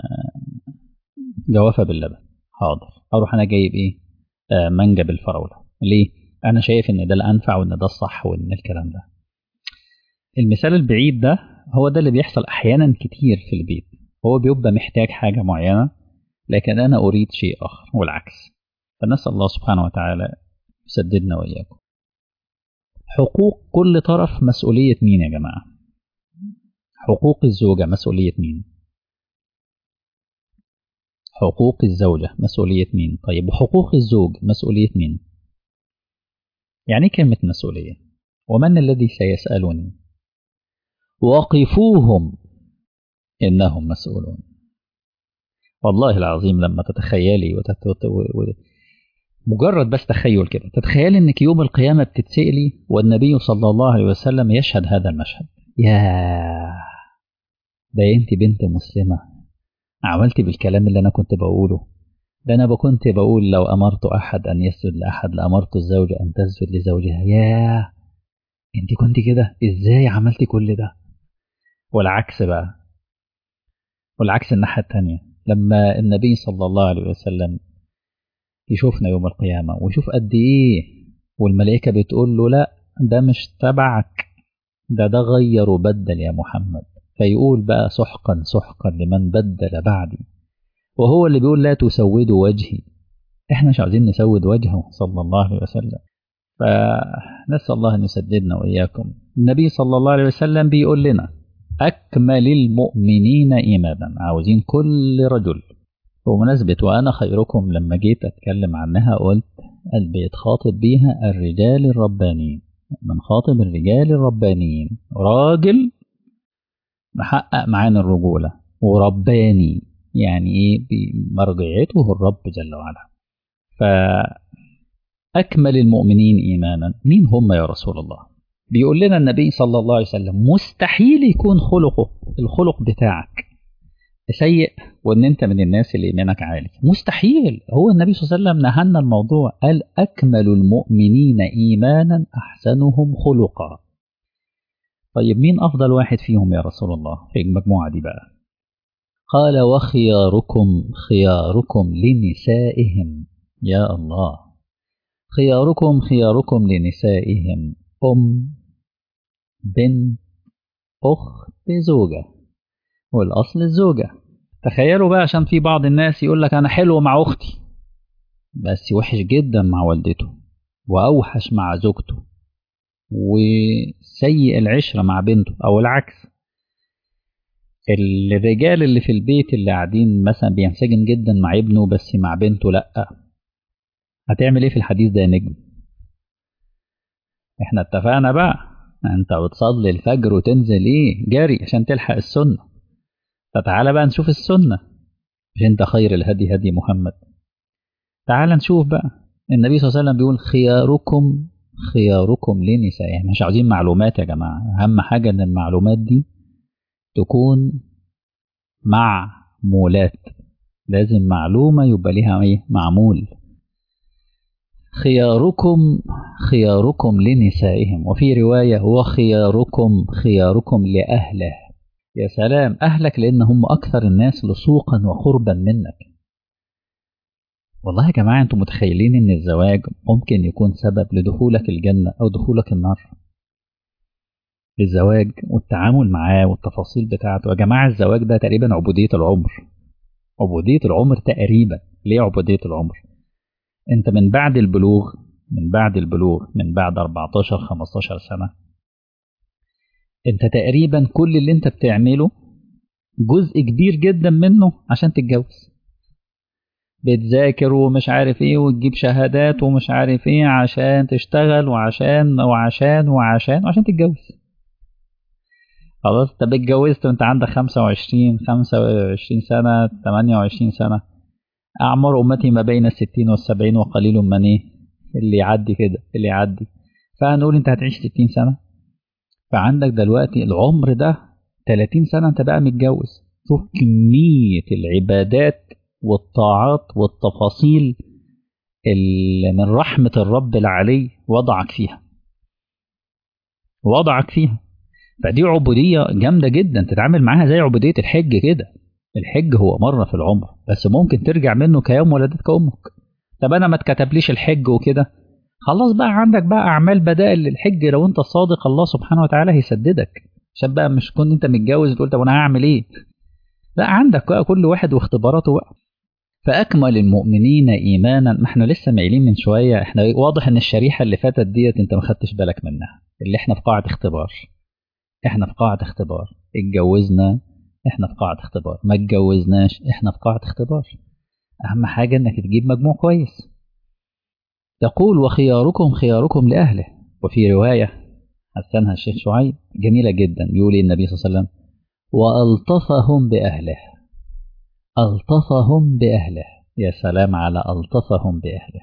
جوافه باللبن. حاضر، اروح انا جايب ايه؟ آه مانجا بالفراوله. ليه؟ انا شايف ان ده الانفع وان ده الصح وان الكلام ده. المثال البعيد ده هو ده اللي بيحصل احيانا كتير في البيت، هو بيبقى محتاج حاجه معينه لكن انا اريد شيء اخر والعكس. فنسال الله سبحانه وتعالى يسددنا وإياكم. حقوق كل طرف مسؤولية مين يا جماعة؟ حقوق الزوجة مسؤولية مين؟ حقوق الزوجة مسؤولية مين؟ طيب وحقوق الزوج مسؤولية مين؟ يعني كلمة مسؤولية؟ ومن الذي سيسألني؟ وقفوهم إنهم مسؤولون. والله العظيم لما تتخيلي وتت... و... مجرد بس تخيل كده، تتخيل انك يوم القيامة بتتسألي والنبي صلى الله عليه وسلم يشهد هذا المشهد. يا ده انت بنت مسلمة عملتي بالكلام اللي انا كنت بقوله ده. انا كنت بقول لو امرت احد ان يسجد لاحد لامرت الزوجة ان تسجد لزوجها. يا انت كنت كده ازاي عملتي كل ده؟ والعكس بقى، والعكس الناحية التانية، لما النبي صلى الله عليه وسلم يشوفنا يوم القيامة ويشوف قد ايه والملائكة بتقول له لا ده مش تبعك، ده ده غير وبدل يا محمد، فيقول بقى سحقا سحقا لمن بدل بعدي، وهو اللي بيقول لا تسودوا وجهي. احنا مش عاوزين نسود وجهه صلى الله عليه وسلم. فنسأل الله أن يسددنا وإياكم. النبي صلى الله عليه وسلم بيقول لنا أكمل المؤمنين إيمانا، عاوزين كل رجل. بمناسبة وأنا خيركم لما جيت أتكلم عنها قلت البيت خاطب بيها الرجال الربانيين، من خاطب الرجال الربانيين راجل محقق معانا الرجولة ورباني، يعني إيه بمرجعته الرب جل وعلا. فأكمل المؤمنين إيمانا مين هم يا رسول الله؟ بيقول لنا النبي صلى الله عليه وسلم مستحيل يكون خلقه الخلق بتاعك سيء وان انت من الناس اللي ايمانك عالي، مستحيل. هو النبي صلى الله عليه وسلم نهانا الموضوع، قال اكمل المؤمنين ايمانا احسنهم خلقا. طيب مين افضل واحد فيهم يا رسول الله في المجموعه دي بقى؟ قال وخياركم خياركم لنسائهم. يا الله، خياركم خياركم لنسائهم، ام بنت اخت زوجه، والاصل الزوجه. تخيلوا بقى، عشان في بعض الناس يقول لك انا حلو مع اختي بس وحش جدا مع والدته واوحش مع زوجته وسيء العشرة مع بنته، او العكس. الرجال اللي في البيت اللي قاعدين مثلا بينسجم جدا مع ابنه بس مع بنته لا، هتعمل ايه في الحديث ده يا نجم؟ احنا اتفقنا بقى انت بتصلي الفجر وتنزل ايه جاري عشان تلحق السنة، فتعالى بقى نشوف السنة. مش انت خير الهدي هدي محمد؟ تعال نشوف بقى. النبي صلى الله عليه وسلم بيقول خياركم خياركم لنسائهم. يعني مش عاوزين معلومات يا جماعة، أهم حاجة إن المعلومات دي تكون معمولات، لازم معلومة يبقى ليها إيه معمول. خياركم خياركم لنسائهم، وفي رواية وخياركم خياركم لأهله. يا سلام، أهلك لأن هم أكثر الناس لصوقا وقربا منك. والله يا جماعة انتم متخيلين ان الزواج ممكن يكون سبب لدخولك الجنة او دخولك النار؟ الزواج والتعامل معاه والتفاصيل بتاعته يا جماعة، الزواج ده تقريبا عبودية العمر. عبودية العمر تقريبا. ليه عبودية العمر؟ انت من بعد البلوغ من بعد البلوغ من بعد أربعتاشر خمستاشر سنة انت تقريبا كل اللي انت بتعمله جزء كبير جدا منه عشان تتجوز. بتذاكر ومش عارف ايه وتجيب شهادات ومش عارف ايه عشان تشتغل وعشان وعشان وعشان وعشان تتجوز. خلاص انت اتجوزت وانت عندك خمسة وعشرين خمسة وعشرين سنة تمانية وعشرين سنة. أعمار أمتي ما بين الستين والسبعين وقليل من ايه اللي يعدي كده اللي يعدي. فهنقول انت هتعيش ستين سنة، فعندك دلوقتي العمر ده تلاتين سنة انت بقى متجوز. شوف كمية العبادات والطاعات والتفاصيل اللي من رحمة الرب العلي وضعك فيها وضعك فيها فدي عبودية جامدة جدا تتعامل معاها زي عبودية الحج كده. الحج هو مرة في العمر بس ممكن ترجع منه كيوم ولدتك أمك. طب أنا ما اتكتبليش الحج وكده، خلاص بقى عندك بقى أعمال بدائل للحج. لو أنت صادق الله سبحانه وتعالى هيسددك، عشان بقى مش كنت أنت متجوز تقول طب أنا هعمل إيه. لا، عندك بقى كل واحد واختباراته بقى. فأكمل المؤمنين إيمانا. ما احنا لسه مايلين من شوية، احنا واضح ان الشريحة اللي فاتت ديت انت ما خدتش بالك منها، اللي احنا في قاعة اختبار. احنا في قاعة اختبار، اتجوزنا احنا في قاعة اختبار، ما اتجوزناش احنا في قاعة اختبار. أهم حاجة انك تجيب مجموع كويس. تقول وخياركم خياركم لأهله. وفي رواية حسنها الشيخ شعيب جميلة جدا، يقول النبي صلى الله عليه وسلم وألطفهم بأهله. ألطفهم بأهله، يا سلام على ألطفهم بأهله.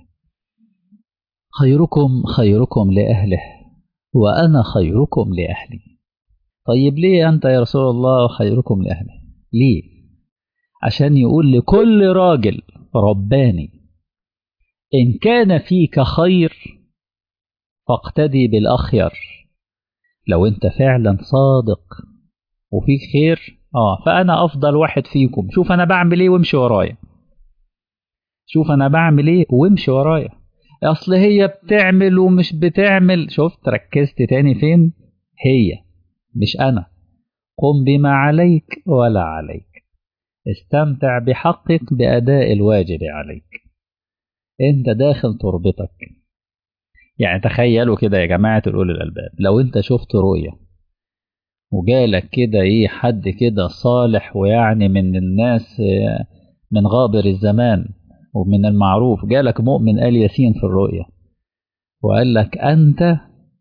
خيركم خيركم لأهله وأنا خيركم لأهلي. طيب ليه أنت يا رسول الله خيركم لأهله؟ ليه؟ عشان يقول لكل راجل رباني إن كان فيك خير فاقتدي بالأخير. لو أنت فعلا صادق وفيك خير آه فأنا أفضل واحد فيكم. شوف أنا بعمل إيه وامشي ورايا. شوف أنا بعمل إيه وامشي ورايا. أصل هي بتعمل ومش بتعمل. شفت ركزت تاني فين؟ هي مش أنا. قم بما عليك ولا عليك. استمتع بحقك بأداء الواجب عليك. أنت داخل تربتك. يعني تخيلوا كده يا جماعة أولي الألباب، لو أنت شفت رؤية وجالك كده إيه حد كده صالح ويعني من الناس من غابر الزمان ومن المعروف، جالك مؤمن آل ياسين في الرؤية وقال لك أنت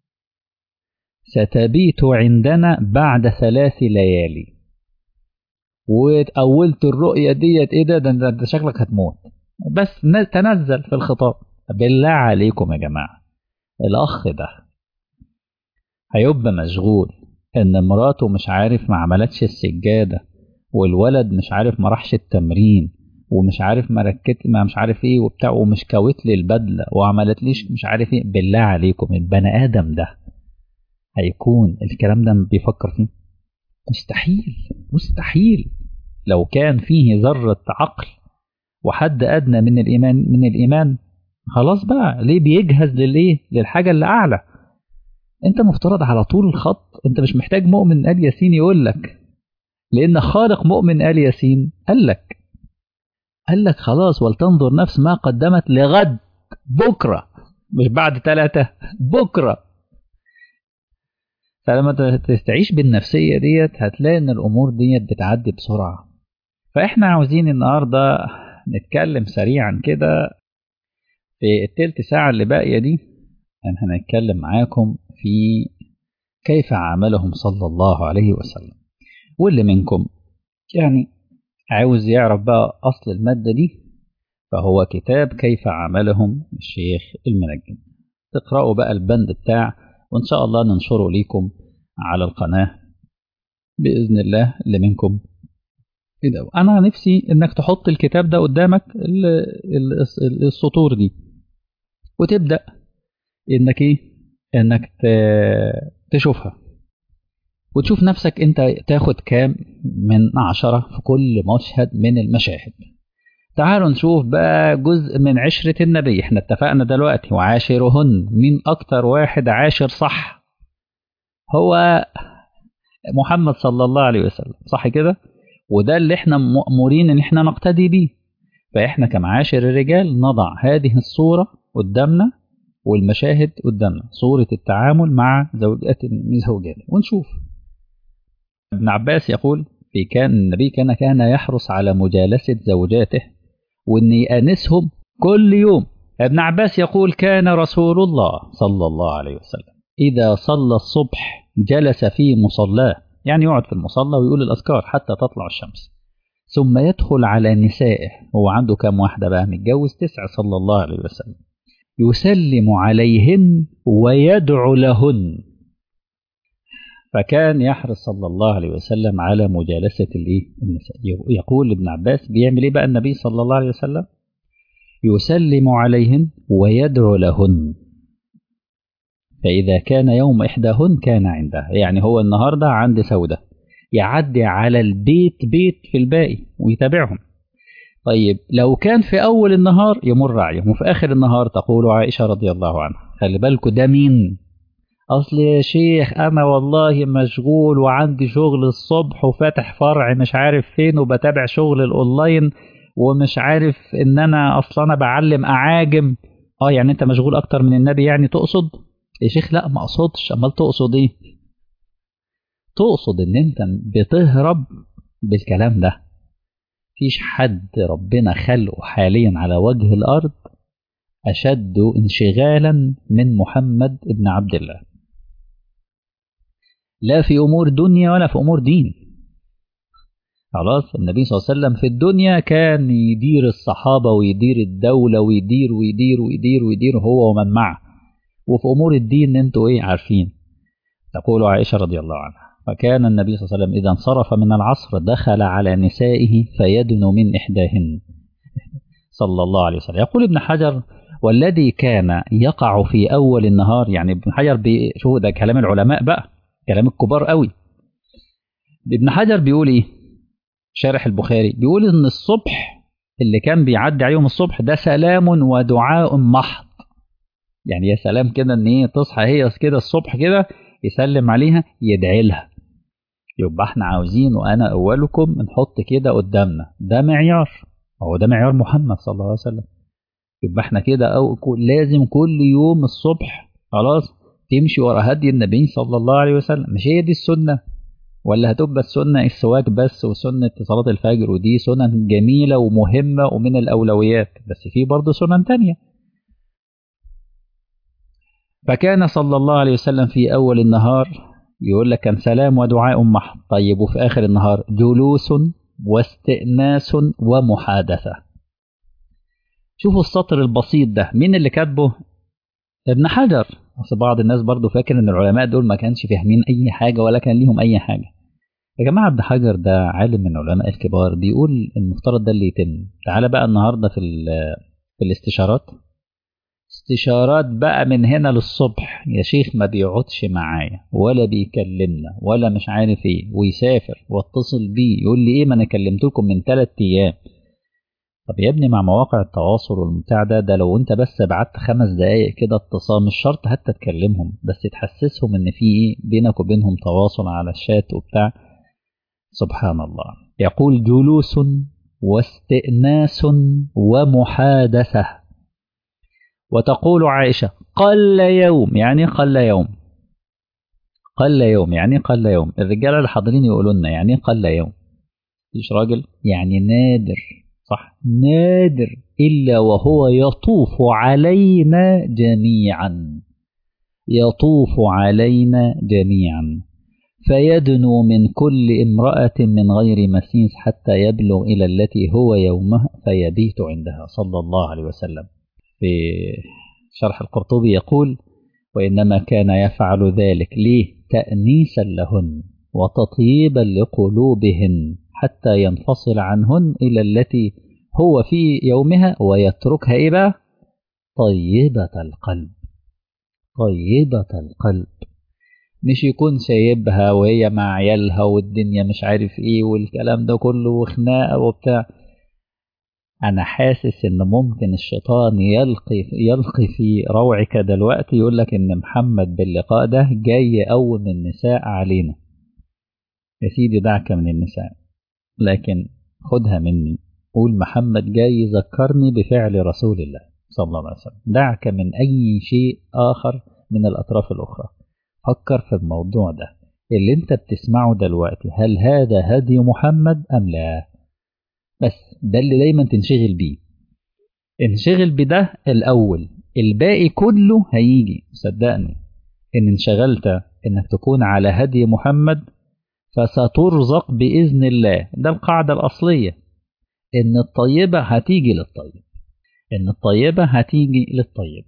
ستبيت عندنا بعد ثلاث ليالي، وأولت الرؤية ديت إيه ده ده أنت شكلك هتموت، بس تنزل في الخطاب. بالله عليكم يا جماعة، الأخ ده هيبقى مشغول إن مراته مش عارف ما عملتش السجادة، والولد مش عارف ما راحش التمرين، ومش عارف ما ركت ما مش عارف ايه وبتاع، ومش كوت لي البدله وعملت ليش مش عارف ايه. بالله عليكم البني ادم ده هيكون الكلام ده بيفكر فيه؟ مستحيل مستحيل. لو كان فيه ذره عقل وحد ادنى من الايمان من الايمان خلاص بقى ليه بيجهز للايه للحاجه اللي اعلى. انت مفترض على طول الخط. انت مش محتاج مؤمن آل ياسين يقول لك، لان خالق مؤمن آل ياسين قال لك قال لك خلاص ولتنظر نفس ما قدمت لغد. بكرة مش بعد ثلاثة، بكرة. فلما تستعيش بالنفسية ديت هتلاقي ان الامور ديت بتعدي بسرعة. فاحنا عاوزين النهاردة نتكلم سريعا كده في التلت ساعة اللي باقية دي، ان هنتكلم معاكم في كيف عاملهم صلى الله عليه وسلم. واللي منكم يعني عاوز يعرف بقى اصل المادة دي فهو كتاب كيف عاملهم الشيخ المنجم. تقرأوا بقى البند بتاع، وإن شاء الله ننشره ليكم على القناة بإذن الله اللي منكم كده. أنا نفسي إنك تحط الكتاب ده قدامك السطور دي وتبدأ إنك إيه إنك تشوفها وتشوف نفسك أنت تاخد كام من عشرة في كل مشهد من المشاهد. تعالوا نشوف بقى جزء من عشرة النبي. احنا اتفقنا دلوقتي وعاشرهن، مين اكتر واحد عاشر صح؟ هو محمد صلى الله عليه وسلم، صح كده؟ وده اللي احنا مأمورين ان احنا نقتدي بيه. فاحنا كمعاشر الرجال نضع هذه الصورة قدامنا والمشاهد قدامنا، صورة التعامل مع زوجات زوجاته، ونشوف. ابن عباس يقول في كان النبي كان كان يحرص على مجالسة زوجاته وان يأنسهم كل يوم. ابن عباس يقول كان رسول الله صلى الله عليه وسلم إذا صلى الصبح جلس في مصلاه، يعني يقعد في المصلى ويقول الأذكار حتى تطلع الشمس، ثم يدخل على نسائه. هو عنده كم واحدة بقى؟ متجوز تسعة صلى الله عليه وسلم. يسلم عليهن ويدعو لهن. فكان يحرص صلى الله عليه وسلم على مجالسة النساء. يقول ابن عباس بيعمل ايه بقى النبي صلى الله عليه وسلم؟ يسلم عليهن ويدعو لهن، فإذا كان يوم إحداهن كان عندها. يعني هو النهاردة عند سودة، يعدي على البيت بيت في الباقي ويتابعهم. طيب لو كان في أول النهار يمر عليهم وفي آخر النهار تقول عائشة رضي الله عنها خلي بالكوا ده مين؟ أصل يا شيخ أنا والله مشغول وعندي شغل الصبح وفاتح فرع مش عارف فين وبتابع شغل الأونلاين ومش عارف ان انا اصلا انا بعلم اعاجم. اه يعني انت مشغول اكتر من النبي يعني تقصد؟ يا شيخ لا ما اقصدش، امال تقصد ايه؟ تقصد ان انت بتهرب بالكلام ده. مفيش حد ربنا خلقه حاليا على وجه الارض اشد انشغالا من محمد ابن عبد الله، لا في امور دنيا ولا في امور دين. خلاص النبي صلى الله عليه وسلم في الدنيا كان يدير الصحابة ويدير الدولة ويدير ويدير ويدير ويدير هو ومن معه، وفي أمور الدين أنتوا إيه عارفين. تقول عائشة رضي الله عنها فكان النبي صلى الله عليه وسلم إذا انصرف من العصر دخل على نسائه فيدن من إحداهن صلى الله عليه وسلم. يقول ابن حجر والذي كان يقع في أول النهار، يعني ابن حجر شوفوا ده كلام العلماء بقى، كلام الكبار قوي. ابن حجر بيقول إيه شارح البخاري، بيقول ان الصبح اللي كان بيعدي عليهم الصبح ده سلام ودعاء محض. يعني يا سلام كده ان ايه تصحى هي كده الصبح كده يسلم عليها يدعي لها. يبقى احنا عاوزين وانا اولكم نحط كده قدامنا ده معيار، هو ده معيار محمد صلى الله عليه وسلم. يبقى احنا كده او لازم كل يوم الصبح خلاص تمشي ورا هدي النبي صلى الله عليه وسلم. مش هي دي السنه؟ ولا هتبقى السنة السواك بس وسنة صلاة الفجر، ودي سنن جميلة ومهمة ومن الأولويات، بس في برضه سنن تانية. فكان صلى الله عليه وسلم في أول النهار يقول لك كان سلام ودعاء محض. طيب وفي آخر النهار جلوس واستئناس ومحادثة. شوفوا السطر البسيط ده مين اللي كاتبه؟ ابن حجر. بس بعض الناس برضه فاكر ان العلماء دول ما كانش فاهمين اي حاجة ولا كان ليهم اي حاجة. يا جماعة ابن حجر ده عالم من علماء الكبار، بيقول المفترض ده اللي يتم. تعالى بقى النهاردة في, في الاستشارات، استشارات بقى من هنا للصبح يا شيخ ما بيقعدش معايا ولا بيكلمنا ولا مش عارف ايه، ويسافر واتصل بيه يقول لي ايه ما انا كلمتكم من ثلاث ايام. طب يا ابني مع مواقع التواصل والمتاع ده ده لو انت بس بعت خمس دقايق كده اتصال، مش شرط حتى تكلمهم بس تحسسهم ان في ايه بينك وبينهم تواصل على الشات وبتاع. سبحان الله. يقول جلوس واستئناس ومحادثة. وتقول عائشة قل يوم، يعني قل يوم، قل يوم يعني قل يوم. الرجال اللي حاضرين يقولوا لنا يعني قل يوم. مفيش راجل يعني نادر، صح نادر إلا وهو يطوف علينا جميعا، يطوف علينا جميعا فيدنو من كل امرأة من غير مسيس حتى يبلغ إلى التي هو يومها فيبيت عندها صلى الله عليه وسلم. في شرح القرطبي يقول وإنما كان يفعل ذلك ليه تأنيسا لهن وتطيبا لقلوبهن حتى ينفصل عنهن إلى التي هو في يومها ويتركها إيه بقى؟ طيبة القلب، طيبة القلب. مش يكون سايبها وهي مع عيالها والدنيا مش عارف ايه والكلام ده كله وخناقه وبتاع. انا حاسس ان ممكن الشيطان يلقي يلقي في روعك دلوقتي يقول لك ان محمد باللقاء ده جاي يقوم النساء علينا. يا سيدي دعك من النساء، لكن خدها مني قول محمد جاي يذكرني بفعل رسول الله صلى الله عليه وسلم. دعك من اي شيء اخر من الاطراف الاخرى، فكر في الموضوع ده اللي انت بتسمعه دلوقتي، هل هذا هدي محمد ام لا؟ بس ده اللي دايما تنشغل بيه، انشغل بده الاول، الباقي كله هيجي. صدقني ان انشغلت انك تكون على هدي محمد فسترزق باذن الله. ده القاعده الاصليه، ان الطيبه هتيجي للطيب، ان الطيبه هتيجي للطيب.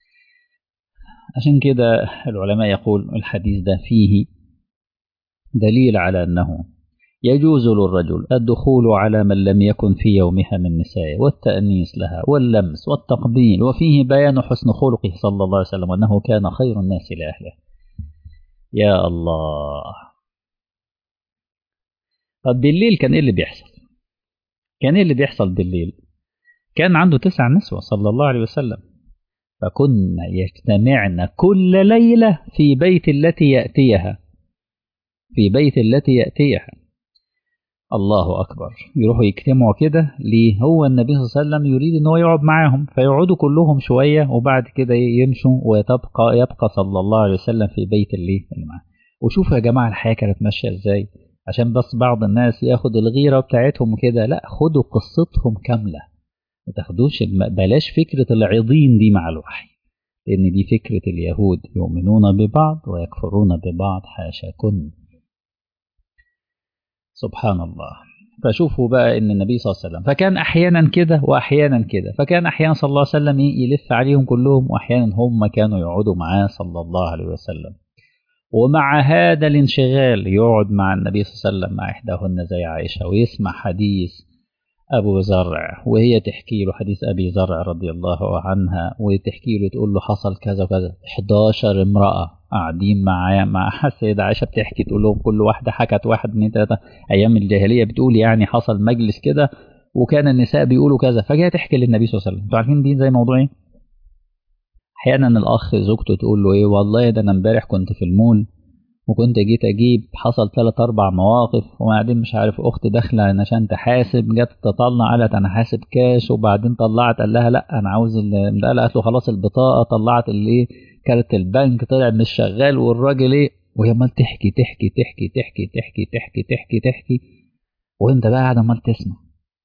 عشان كده العلماء يقول الحديث ده فيه دليل على أنه يجوز للرجل الدخول على من لم يكن في يومها من نسائه والتأنيس لها واللمس والتقبيل، وفيه بيان حسن خلقه صلى الله عليه وسلم وأنه كان خير الناس لأهله. يا الله. طب بالليل كان إيه اللي بيحصل؟ كان إيه اللي بيحصل بالليل؟ كان عنده تسع نسوة صلى الله عليه وسلم، فكنا يجتمعن كل ليلة في بيت التي يأتيها، في بيت التي يأتيها. الله أكبر. يروحوا يجتمعوا كده ليه؟ هو النبي صلى الله عليه وسلم يريد ان هو يقعد معاهم، فيقعدوا كلهم شوية وبعد كده يمشوا، وتبقى يبقى صلى الله عليه وسلم في بيت اللي اللي معاه. وشوفوا يا جماعة الحياة كانت ماشية ازاي، عشان بس بعض الناس ياخد الغيرة بتاعتهم كده، لا، خدوا قصتهم كاملة، ما تاخدوش بلاش فكرة العظيم دي مع الوحي، لأن دي فكرة اليهود، يؤمنون ببعض ويكفرون ببعض، حاشاكن. سبحان الله. فشوفوا بقى ان النبي صلى الله عليه وسلم فكان احيانا كده واحيانا كده، فكان احيانا صلى الله عليه وسلم يلف عليهم كلهم، واحيانا هم كانوا يقعدوا معاه صلى الله عليه وسلم. ومع هذا الانشغال يقعد مع النبي صلى الله عليه وسلم مع احداهن زي عائشه ويسمع حديث ابو زرع، وهي تحكي له حديث ابي زرع رضي الله عنها، وتحكي له تقول له حصل كذا وكذا. احداشر امراه قاعدين مع مع السيده عائشه بتحكي، تقول لهم كل واحده حكت واحد اتنين تلاته. ايام الجاهليه بتقول يعني حصل مجلس كده وكان النساء بيقولوا كذا، فجايه تحكي للنبي صلى الله عليه وسلم. انتوا عارفين دي زي موضوع ايه؟ احيانا الاخ زوجته تقول له ايه، والله ده انا امبارح كنت في المول وكنت جيت اجيب، حصل ثلاث اربع مواقف، وبعدين مش عارف اختي داخله عشان تحاسب، جت تطلع قالت انا حاسب كاش، وبعدين طلعت قال لها لا انا عاوز ال- ده، قالت له خلاص البطاقه، طلعت الايه كارت البنك، طلع مش شغال، والراجل ايه، وهي عمال تحكي تحكي تحكي تحكي تحكي تحكي تحكي تحكي، وانت بقى قاعد عمال تسمع.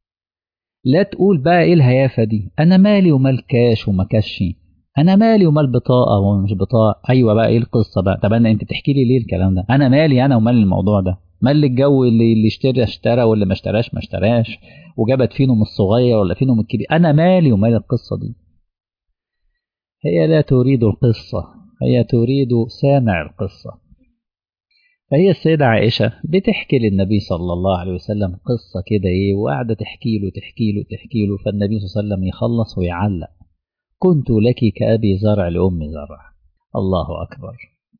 لا تقول بقى ايه الهيافه دي، انا مالي ومال كاش وما كاشي، انا مالي ومال بطاقه ومش بطاقه. ايوه بقى ايه القصه بقى؟ طب انا انت تحكي لي ليه الكلام ده؟ انا مالي انا ومال الموضوع ده؟ مال الجو اللي اللي اشترى اشترى واللي ما اشتراش ما اشتراش، وجابت فينه من الصغير ولا فينه من الكبير، انا مالي ومال القصه دي؟ هي لا تريد القصه، هي تريد سامع القصه. فهي السيدة عائشة بتحكي للنبي صلى الله عليه وسلم قصة كده ايه، وقاعدة تحكي له تحكي له تحكي له، فالنبي صلى الله عليه وسلم يخلص ويعلق: كنت لك كأبي زرع لأم زرع. الله أكبر.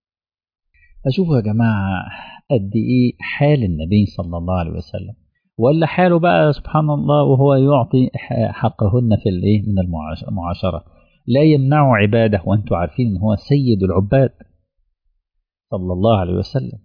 أشوفوا يا جماعة قد إيه حال النبي صلى الله عليه وسلم، ولا حاله بقى سبحان الله وهو يعطي حقهن في الإيه من المعاشرة، لا يمنع عباده، وأنتم عارفين إن هو سيد العباد صلى الله عليه وسلم.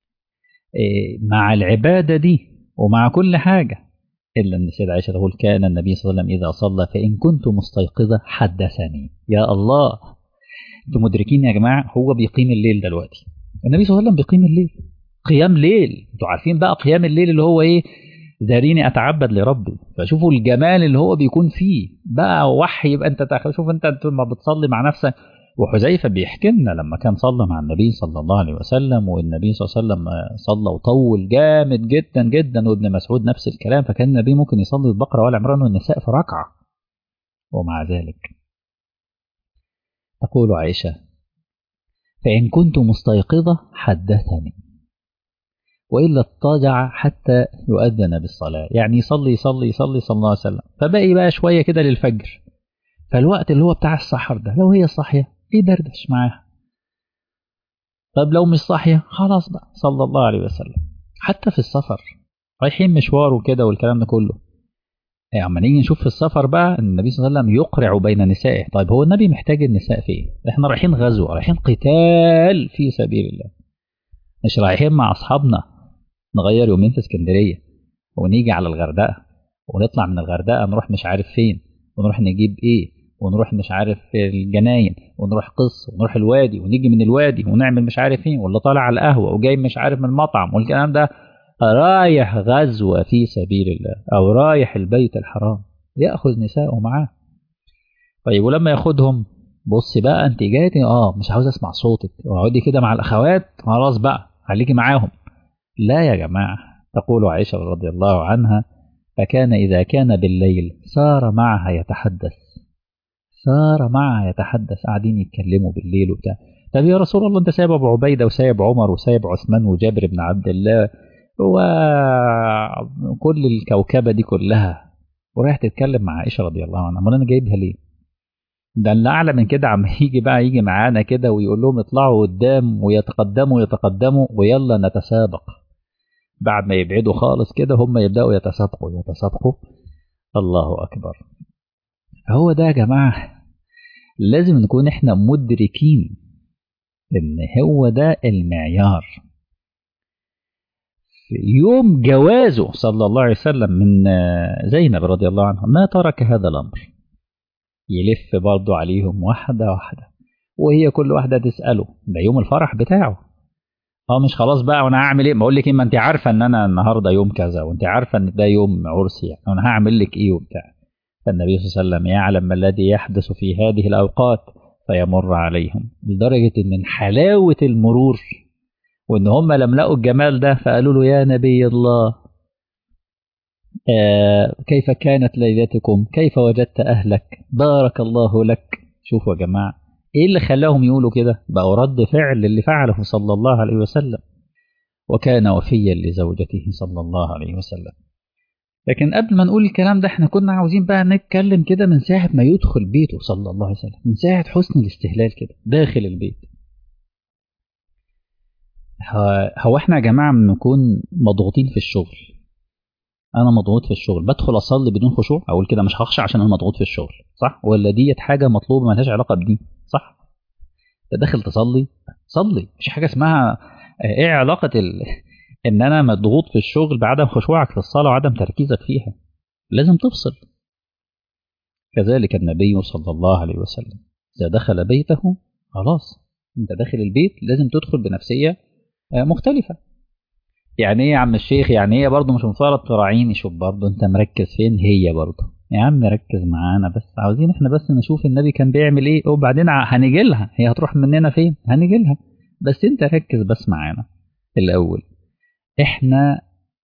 إيه مع العبادة دي ومع كل حاجة، إلا أن السيدة عائشة تقول: كان النبي صلى الله عليه وسلم إذا صلى فإن كنت مستيقظة حدثني. يا الله، انتوا مدركين يا جماعه هو بيقيم الليل دلوقتي؟ النبي صلى الله عليه وسلم بيقيم الليل قيام ليل. انتوا عارفين بقى قيام الليل اللي هو ايه؟ ذريني اتعبد لربي. فشوفوا الجمال اللي هو بيكون فيه بقى، وحي يبقى انت تاخد. شوف انت لما بتصلي مع نفسك، وحذيفه بيحكي لنا لما كان صلى مع النبي صلى الله عليه وسلم، والنبي صلى الله عليه وسلم صلى وطول جامد جدا جدا، وابن مسعود نفس الكلام، فكان النبي ممكن يصلي البقره والعمران والنساء في ركعه، ومع ذلك تقول عائشه: فإن كنت مستيقظة حدثني، وإلا اضطجع حتى يؤذن بالصلاة. يعني يصلي يصلي يصلي صلى الله عليه وسلم، فبقي بقى شوية كده للفجر، فالوقت اللي هو بتاع السحر ده لو هي صاحية يدردش معاها، طب لو مش صاحية خلاص بقى صلى الله عليه وسلم. حتى في السفر، رايحين مشوار وكده والكلام ده كله، يعني اما نيجي نشوف في السفر بقى النبي صلى الله عليه وسلم يقرع بين نسائه. طيب هو النبي محتاج النساء في ايه؟ احنا رايحين غزو، رايحين قتال في سبيل الله، مش رايحين مع اصحابنا نغير يومين في اسكندريه ونيجي على الغردقه، ونطلع من الغردقه نروح مش عارف فين، ونروح نجيب ايه، ونروح مش عارف في الجناين، ونروح قص، ونروح الوادي، ونيجي من الوادي ونعمل مش عارف فين، ولا طالع على القهوه وجاي مش عارف من المطعم والكلام ده. رايح غزوه في سبيل الله او رايح البيت الحرام، ياخذ نساءه معاه. طيب ولما ياخدهم، بصي بقى انت جاتي اه مش عاوز اسمع صوتك، اقعدي كده مع الاخوات، خلاص بقى خليكي معاهم. لا يا جماعة. تقول عائشة رضي الله عنها: فكان إذا كان بالليل سار معها يتحدث، سار معها يتحدث، قاعدين يتكلموا بالليل وبتاع. طب يا رسول الله، أنت سايب أبو عبيدة وسايب عمر وسايب عثمان وجابر بن عبد الله وكل الكوكبة دي كلها، ورايح تتكلم مع عائشة رضي الله عنها؟ أمال أنا جايبها ليه؟ ده اللي أعلى من كده عم يجي بقى يجي معانا كده ويقول لهم اطلعوا قدام ويتقدموا يتقدموا ويلا نتسابق. بعد ما يبعدوا خالص كده هم يبدأوا يتسابقوا يتسابقوا. الله أكبر. هو ده يا جماعة لازم نكون احنا مدركين ان هو ده المعيار في يوم جوازه صلى الله عليه وسلم من زينب رضي الله عنها ما ترك هذا الأمر، يلف برضه عليهم واحدة واحدة، وهي كل واحدة تسأله، ده يوم الفرح بتاعه. اه مش خلاص بقى وانا هعمل ايه، بقول لك ايه، ما انت عارفه ان انا النهارده يوم كذا، وانت عارفه ان ده يوم عرسي، يعني انا هعمل لك ايه وبتاع. فالنبي صلى الله عليه وسلم يعلم ما الذي يحدث في هذه الاوقات فيمر عليهم، لدرجه ان من حلاوه المرور وان هم لم لقوا الجمال ده فقالوا له يا نبي الله آه كيف كانت ليلتكم، كيف وجدت اهلك، بارك الله لك. شوفوا يا جماعه ايه اللي خلاهم يقولوا كده، بقوا رد فعل اللي فعله صلى الله عليه وسلم، وكان وفيا لزوجته صلى الله عليه وسلم. لكن قبل ما نقول الكلام ده احنا كنا عاوزين بقى نتكلم كده من ساعة ما يدخل بيته صلى الله عليه وسلم، من ساعة حسن الاستهلال كده داخل البيت. هو احنا يا جماعة بنكون مضغوطين في الشغل، انا مضغوط في الشغل بدخل اصلي بدون خشوع، اقول كده مش هخشع عشان انا مضغوط في الشغل، صح؟ ولا ديت حاجة مطلوبة مالهاش علاقة بدي، صح؟ انت داخل تصلي صلي، مش حاجة اسمها ايه علاقة ال... ان انا مضغوط في الشغل بعدم خشوعك في الصلاة وعدم تركيزك فيها، لازم تفصل. كذلك النبي صلى الله عليه وسلم إذا دخل بيته خلاص، انت داخل البيت لازم تدخل بنفسية مختلفة. يعني ايه يا عم الشيخ، يعني ايه برضه مش مفترض تراعيني؟ شوف برضه انت مركز فين، هي برضه يا عم ركز معانا، بس عاوزين احنا بس نشوف النبي كان بيعمل ايه، وبعدين هنيجي لها، هي هتروح مننا فين هنيجي لها، بس انت ركز بس معانا الاول. احنا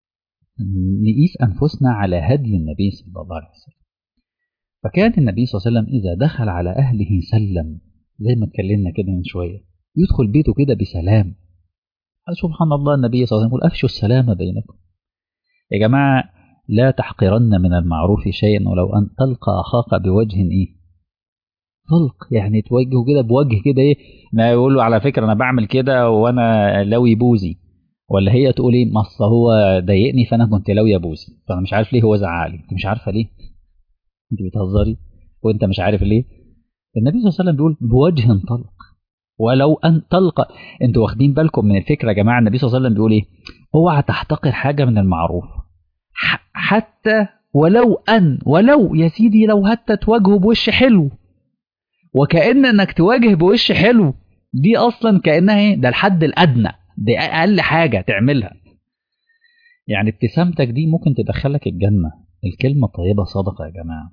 نقيس انفسنا على هدي النبي صلى الله عليه وسلم. فكان النبي صلى الله عليه وسلم إذا دخل على أهله سلم، زي ما اتكلمنا كده من شوية، يدخل بيته كده بسلام. سبحان الله، النبي صلى الله عليه وسلم يقول أفشوا السلام بينكم. يا جماعة لا تحقرن من المعروف شيئا ولو أن تلقى أخاك بوجه إيه طلق، يعني توجهه كده بوجه كده إيه، ما يقولوا على فكرة أنا بعمل كده وأنا لوي بوزي، ولا هي تقول إيه ما أصل هو ضايقني فأنا كنت لوي بوزي، فأنا مش عارف ليه هو زعلي، أنت مش عارفة ليه، أنت بتهزري وأنت مش عارف ليه. النبي صلى الله عليه وسلم بيقول بوجه طلق ولو ان تلقى. انتوا واخدين بالكم من الفكره يا جماعه؟ النبي صلى الله عليه وسلم بيقول ايه؟ اوعى تحتقر حاجه من المعروف، حتى ولو ان ولو يا سيدي لو حتى تواجهه بوش حلو، وكأن انك تواجه بوش حلو دي اصلا كأنها ايه، ده الحد الادنى، دي اقل حاجه تعملها. يعني ابتسامتك دي ممكن تدخلك الجنه. الكلمه الطيبه صدقه يا جماعه،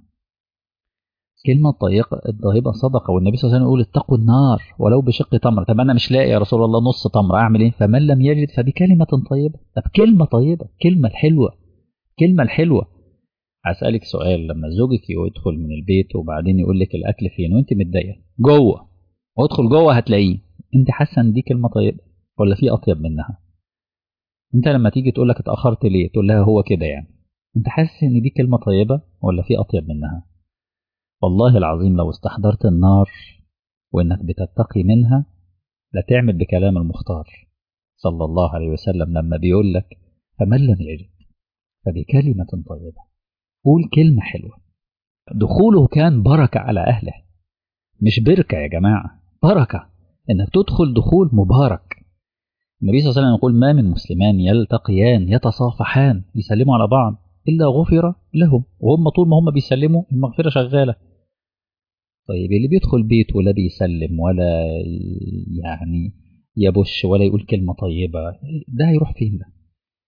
كلمة طيقة الطيبة صدقة، والنبي صلى الله عليه وسلم يقول اتقوا النار ولو بشق تمرة. طب أنا مش لاقي يا رسول الله نص تمرة أعمل إيه؟ فمن لم يجد فبكلمة طيبة. طب كلمة طيبة، كلمة الحلوة، كلمة الحلوة. هسألك سؤال، لما زوجك يدخل من البيت وبعدين يقول لك الأكل فين وأنت متضايقة جوه، وادخل جوه هتلاقيه، أنت حاسة إن دي كلمة طيبة ولا في أطيب منها؟ أنت لما تيجي تقول لك اتأخرت ليه تقول لها هو كده يعني، أنت حاسس إن دي كلمة طيبة ولا في أطيب منها؟ والله العظيم لو استحضرت النار وإنك بتتقي منها لتعمل بكلام المختار صلى الله عليه وسلم لما بيقول لك فمن لم يجد فبكلمة طيبة. قول كلمة حلوة. دخوله كان بركة على أهله، مش بركة يا جماعة، بركة، إنك تدخل دخول مبارك. النبي صلى الله عليه وسلم يقول ما من مسلمان يلتقيان يتصافحان يسلموا على بعض إلا غفر لهم، وهم طول ما هم بيسلموا المغفرة شغالة. طيب اللي بيدخل بيت ولا بيسلم ولا يعني يبش ولا يقول كلمة طيبة، ده هيروح فين ده؟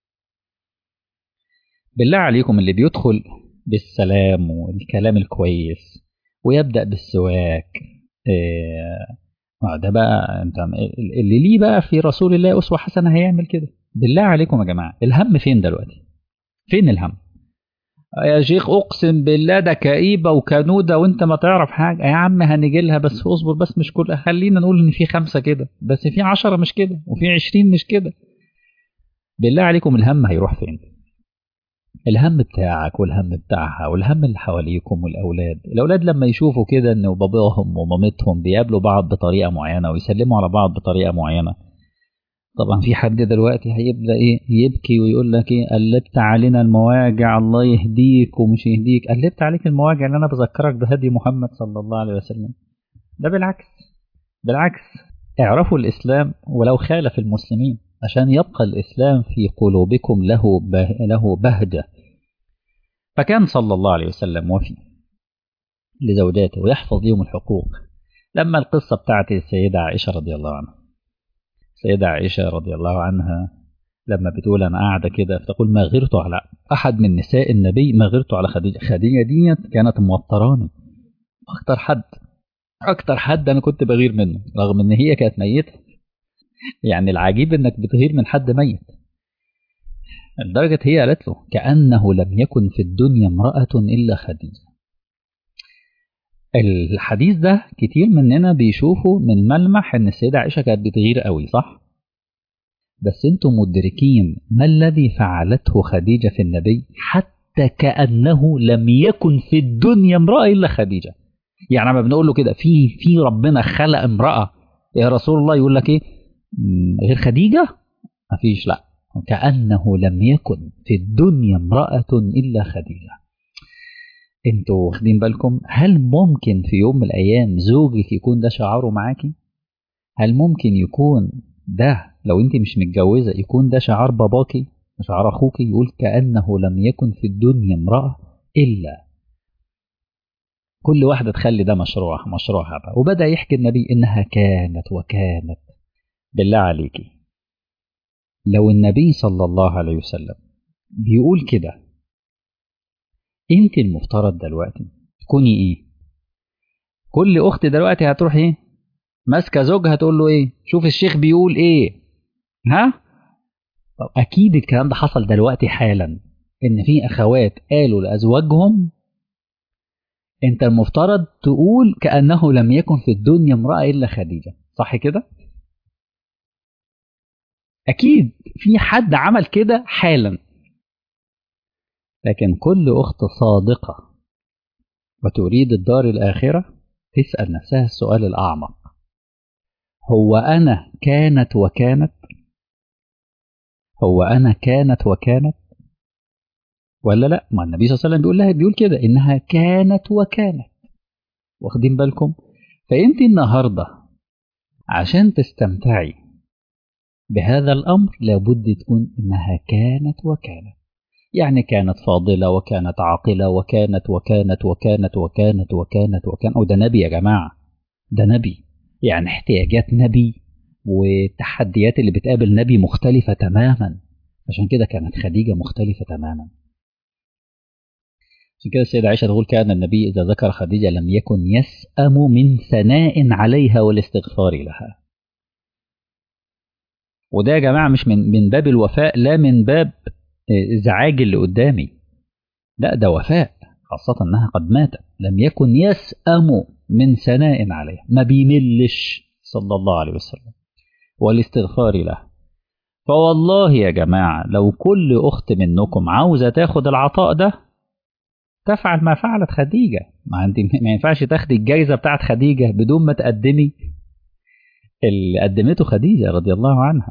بالله عليكم اللي بيدخل بالسلام والكلام الكويس ويبدأ بالسواك، اه ده بقى انت اللي ليه بقى في رسول الله أسوة حسنة هيعمل كده. بالله عليكم يا جماعة الهم فين دلوقتي؟ فين الهم؟ يا شيخ اقسم بالله ده كئيبه وكنوده وانت ما تعرف حاجه. يا عم هنيجي لها بس اصبر، بس مش كل، خلينا نقول ان في خمسه كده بس، في عشرة مش كده، وفي عشرين مش كده. بالله عليكم الهم هيروح فين؟ الهم بتاعك والهم بتاعها والهم اللي حواليكم والاولاد. الاولاد لما يشوفوا كده ان باباهم ومامتهم بيقابلوا بعض بطريقه معينه ويسلموا على بعض بطريقه معينه، طبعا في حد دلوقتي هيبدأ ايه يبكي ويقول لك ايه قلبت علينا المواجع، الله يهديك ومش يهديك. قلبت عليك المواجع ان انا بذكرك بهدي محمد صلى الله عليه وسلم؟ ده بالعكس، بالعكس اعرفوا الإسلام ولو خالف المسلمين عشان يبقى الإسلام في قلوبكم له به له بهجة. فكان صلى الله عليه وسلم وفي لزوجاته ويحفظ لهم الحقوق. لما القصة بتاعت السيدة عائشة رضي الله عنها، السيدة عائشة رضي الله عنها لما بتقول أنا قاعدة كده فتقول ما غرت على أحد من نساء النبي، ما غرت على خديجة. خديجة دي كانت موتراني أكتر حد، أكتر حد أنا كنت بغير منه رغم إن هي كانت ميتة. يعني العجيب إنك بتغير من حد ميت. لدرجة هي قالت له كأنه لم يكن في الدنيا امرأة إلا خديجة. الحديث ده كتير مننا بيشوفوا من ملمح إن السيدة عائشة كانت بتغير قوي، صح؟ بس انتم مدركين ما الذي فعلته خديجة في النبي؟ حتى كأنه لم يكن في الدنيا امرأة إلا خديجة. يعني لما بنقول له كده في في ربنا خلق امرأة يا رسول الله، يقول لك ايه غير خديجة؟ مفيش، لا، كأنه لم يكن في الدنيا امرأة إلا خديجة. انتوا واخدين بالكم؟ هل ممكن في يوم من الأيام زوجك يكون ده شعاره معاكي؟ هل ممكن يكون ده لو انت مش متجوزة يكون ده شعار باباكي شعار اخوكي؟ يقول كأنه لم يكن في الدنيا امرأة إلا. كل واحدة تخلي ده مشروع مشروعها بقى. وبدأ يحكي النبي إنها كانت وكانت. بالله عليكي لو النبي صلى الله عليه وسلم بيقول كده، انت المفترض دلوقتي تكوني ايه؟ كل اخت دلوقتي هتروح ايه ماسكه زوجها تقول له ايه؟ شوف الشيخ بيقول ايه. ها؟ طب اكيد الكلام ده حصل دلوقتي حالا، ان في اخوات قالوا لازواجهم انت المفترض تقول كأنه لم يكن في الدنيا امرأة الا خديجة، صح كده؟ اكيد في حد عمل كده حالا. لكن كل اخت صادقة وتريد الدار الاخرة تسأل نفسها السؤال الاعمق: هو انا كانت وكانت؟ هو انا كانت وكانت ولا لا؟ ما النبي صلى الله عليه وسلم بيقول لها بيقول كده انها كانت وكانت. واخدين بالكم؟ فانت النهارده عشان تستمتعي بهذا الامر لابد تكون انها كانت وكانت. يعني كانت فاضله وكانت عاقله وكانت وكانت وكانت وكانت وكانت وكانت. وده نبي يا جماعه، ده نبي. يعني احتياجات نبي والتحديات اللي بتقابل نبي مختلفه تماما. عشان كده كانت خديجه مختلفه تماما. عشان كده السيدة عائشة تقول كان النبي إذا ذكر خديجة لم يكن يسأم من ثناء عليها والاستغفار لها. وده يا جماعة مش من من باب الوفاء، لا من باب إزعاج اللي قدامي، لا ده وفاء، خاصة أنها قد ماتت. لم يكن يسأم من ثناء عليها، ما بيملش صلى الله عليه وسلم، والاستغفار له. فوالله يا جماعة لو كل أخت منكم عاوزة تاخد العطاء ده تفعل ما فعلت خديجة. ما انت ما ينفعش تاخدي الجايزة بتاعت خديجة بدون ما تقدمي اللي قدمته خديجة رضي الله عنها.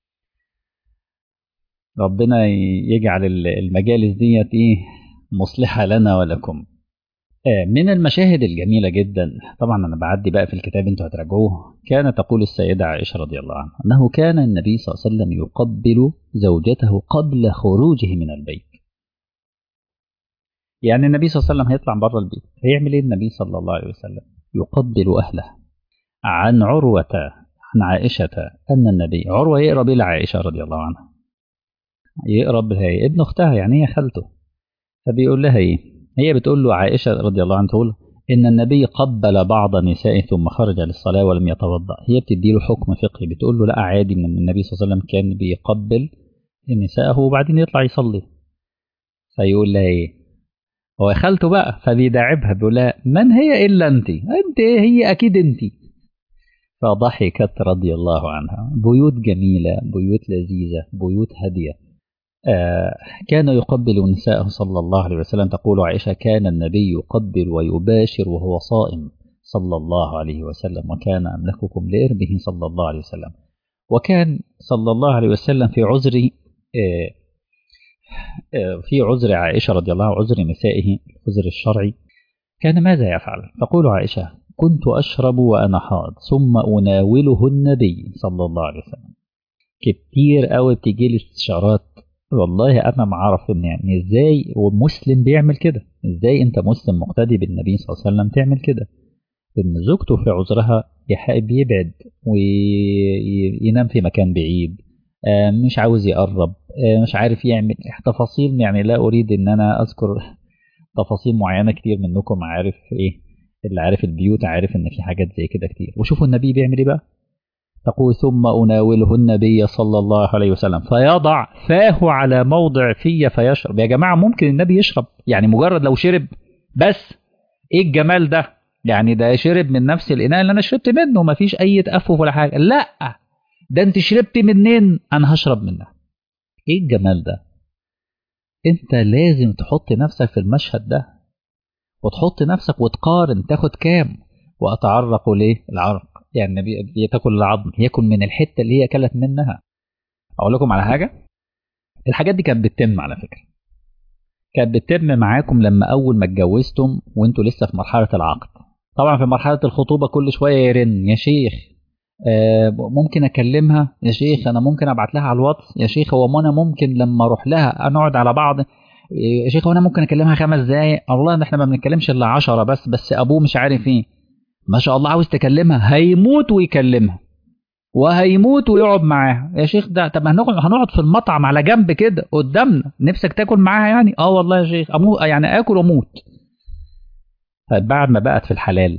ربنا يجعل المجالس ديت ايه مصلحة لنا ولكم. من المشاهد الجميلة جدا، طبعا انا بعدي بقى في الكتاب انتوا هتراجعوه، كان تقول السيدة عائشة رضي الله عنها انه كان النبي صلى الله عليه وسلم يقبل زوجته قبل خروجه من البيت. يعني النبي صلى الله عليه وسلم هيطلع بره البيت، هيعمل ايه النبي صلى الله عليه وسلم؟ يقبل اهله. عن عروة عن عائشة أن النبي، عروة يقرب إلى عائشة رضي الله عنها، يقرب لها ابن أختها، يعني هي خالته. فبيقول لها إيه؟ هي بتقول له عائشة رضي الله عنها تقول إن النبي قبل بعض نسائه ثم خرج للصلاة ولم يتوضأ. هي بتدي له حكم فقهي، بتقول له لا عادي إن النبي صلى الله عليه وسلم كان بيقبل نسائه وبعدين يطلع يصلي. فيقول لها إيه؟ هو خالته بقى، فبيداعبها بيقول لها من هي إلا أنت؟ أنت إيه؟ هي أكيد أنت. فضحكت رضي الله عنها. بيوت جميلة، بيوت لذيذة، بيوت هادية. آه كان يقبل نساءه صلى الله عليه وسلم. تقول عائشة كان النبي يقبل ويباشر وهو صائم صلى الله عليه وسلم، وكان أملككم لإربه صلى الله عليه وسلم. وكان صلى الله عليه وسلم في عذر آه آه في عذر عائشة رضي الله عنها، عذر نسائه، العذر الشرعي، كان ماذا يفعل؟ تقول عائشة كنت أشرب وأنا حاض ثم أناوله النبي صلى الله عليه وسلم. كتير قوي بتيجي لي استشارات، والله أنا ما أعرف إن يعني إزاي ومسلم بيعمل كده، إزاي أنت مسلم مقتدي بالنبي صلى الله عليه وسلم تعمل كده؟ إن زوجته في عذرها يحب يبعد وينام في مكان بعيد، مش عاوز يقرب، مش عارف يعمل تفاصيل، يعني لا أريد إن أنا أذكر تفاصيل معينة. كتير منكم عارف إيه، اللي عارف البيوت عارف إن في حاجات زي كده كتير. وشوفوا النبي بيعمل إيه بقى، تقول ثم أناوله النبي صلى الله عليه وسلم فيضع فاه على موضع في فيشرب. يا جماعة ممكن النبي يشرب، يعني مجرد لو شرب بس، إيه الجمال ده؟ يعني ده شرب من نفس الإناء اللي أنا شربت منه، مفيش أي تأفف ولا حاجة. لا، ده أنت شربت منين؟ أنا هشرب منها. إيه الجمال ده؟ أنت لازم تحط نفسك في المشهد ده وتحط نفسك وتقارن تاخد كام. وأتعرق ليه العرق، يعني النبي تاكل العظم، ياكل من الحتة اللي هي أكلت منها. أقول لكم على حاجة، الحاجات دي كانت بتتم على فكرة، كانت بتتم معاكم لما أول ما اتجوزتم وأنتوا لسه في مرحلة العقد. طبعا في مرحلة الخطوبة كل شوية يرن، يا شيخ آه ممكن أكلمها، يا شيخ أنا ممكن أبعت لها على الواتس، يا شيخ هو أنا ممكن لما أروح لها نقعد على بعض، يا شيخ وانا ممكن اكلمها خمس دقايق. الله، ده احنا ما بنتكلمش الا عشرة بس، بس ابوه مش عارف ايه، ما شاء الله عاوز تكلمها، هيموت ويكلمها وهيموت ويقعد معاها. يا شيخ ده طب هنقعد هنقعد في المطعم على جنب كده قدامنا، نفسك تاكل معاها يعني؟ اه والله يا شيخ اموت، يعني اكل واموت. بعد ما بقت في الحلال،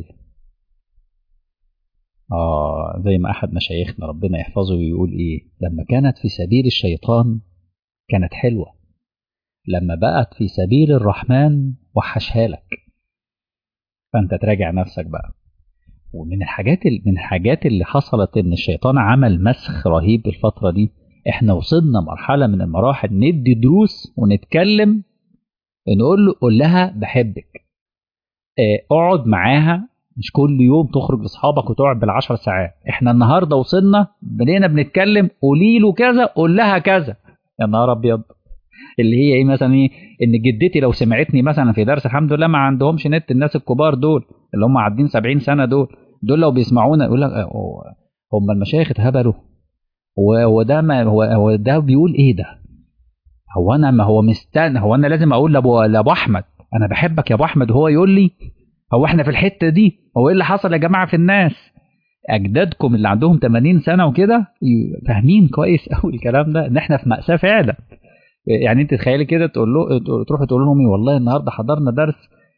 اه زي ما احد مشايخنا ربنا يحفظه يقول ايه، لما كانت في سبيل الشيطان كانت حلوه، لما بقت في سبيل الرحمن وحشها لك. فانت تراجع نفسك بقى. ومن الحاجات من الحاجات اللي حصلت ان الشيطان عمل مسخ رهيب الفتره دي. احنا وصلنا مرحله من المراحل ندي دروس ونتكلم، نقول له قول لها بحبك، اه اقعد معاها، مش كل يوم تخرج لاصحابك وتقعد بالعشر ساعات. احنا النهارده وصلنا بقينا بنتكلم قولي له كذا قول لها كذا. يا نهار ابيض، اللي هي ايه مثلا، ايه ان جدتي لو سمعتني مثلا في درس، الحمد لله ما عندهمش نت الناس الكبار دول اللي هم عدين سبعين سنه، دول دول لو بيسمعونا يقول لك هم المشايخ اتهبلوا، هو ده ما هو هو ده بيقول ايه ده؟ هو انا ما هو مستنى، هو انا لازم اقول لابو لابو احمد انا بحبك يا ابو احمد وهو يقول لي؟ هو احنا في الحته دي؟ هو ايه اللي حصل يا جماعه في الناس؟ اجدادكم اللي عندهم ثمانين سنه وكده فاهمين كويس قوي الكلام ده، ان احنا في مأساة فعلا. يعني انت تخيلي كده تقول له، تروح تقول لهم والله النهارده حضرنا درس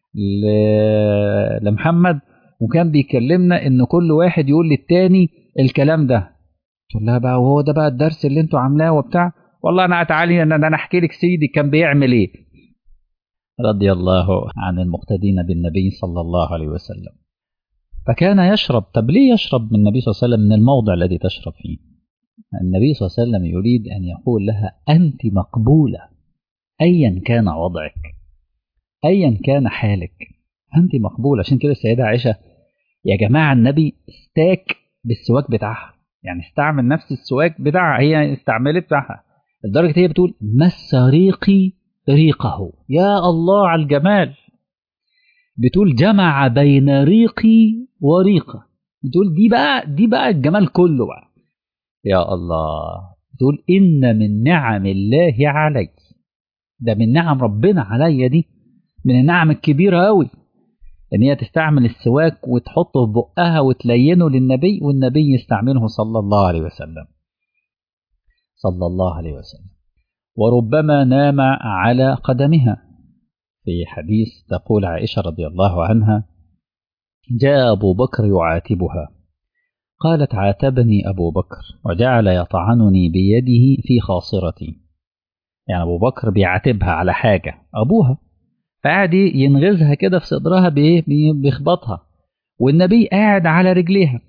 لمحمد وكان بيكلمنا ان كل واحد يقول للتاني الكلام ده. تقول لها بقى وهو ده بقى الدرس اللي انتوا عاملاه وبتاع؟ والله انا تعالي انا انا احكي لك سيدي كان بيعمل ايه. رضي الله عن المقتدين بالنبي صلى الله عليه وسلم. فكان يشرب. طب ليه يشرب من النبي صلى الله عليه وسلم من الموضع الذي تشرب فيه؟ النبي صلى الله عليه وسلم يريد أن يقول لها أنت مقبولة أيا كان وضعك، أيا كان حالك، أنت مقبولة. عشان كده السيدة عائشة يا جماعة النبي استاك بالسواك بتاعها، يعني استعمل نفس السواك بتاعها، هي استعملت بتاعها لدرجة هي بتقول مس ريقي ريقه. يا الله على الجمال، بتقول جمع بين ريقي وريقه، بتقول دي بقى دي بقى الجمال كله بقى. يا الله، تقول إن من نعم الله علي، ده من نعم ربنا عليا، دي من النعم الكبيرة قوي ان هي تستعمل السواك وتحطه في بقها وتلينه للنبي والنبي يستعمله صلى الله عليه وسلم صلى الله عليه وسلم. وربما نام على قدمها. في حديث تقول عائشة رضي الله عنها جاء أبو بكر يعاتبها، قالت عاتبني أبو بكر وجعل يطعنني بيده في خاصرتي. يعني أبو بكر بيعاتبها على حاجة أبوها، فقاعد ينغزها كده في صدرها بإيه، بيخبطها، والنبي قاعد على رجليها،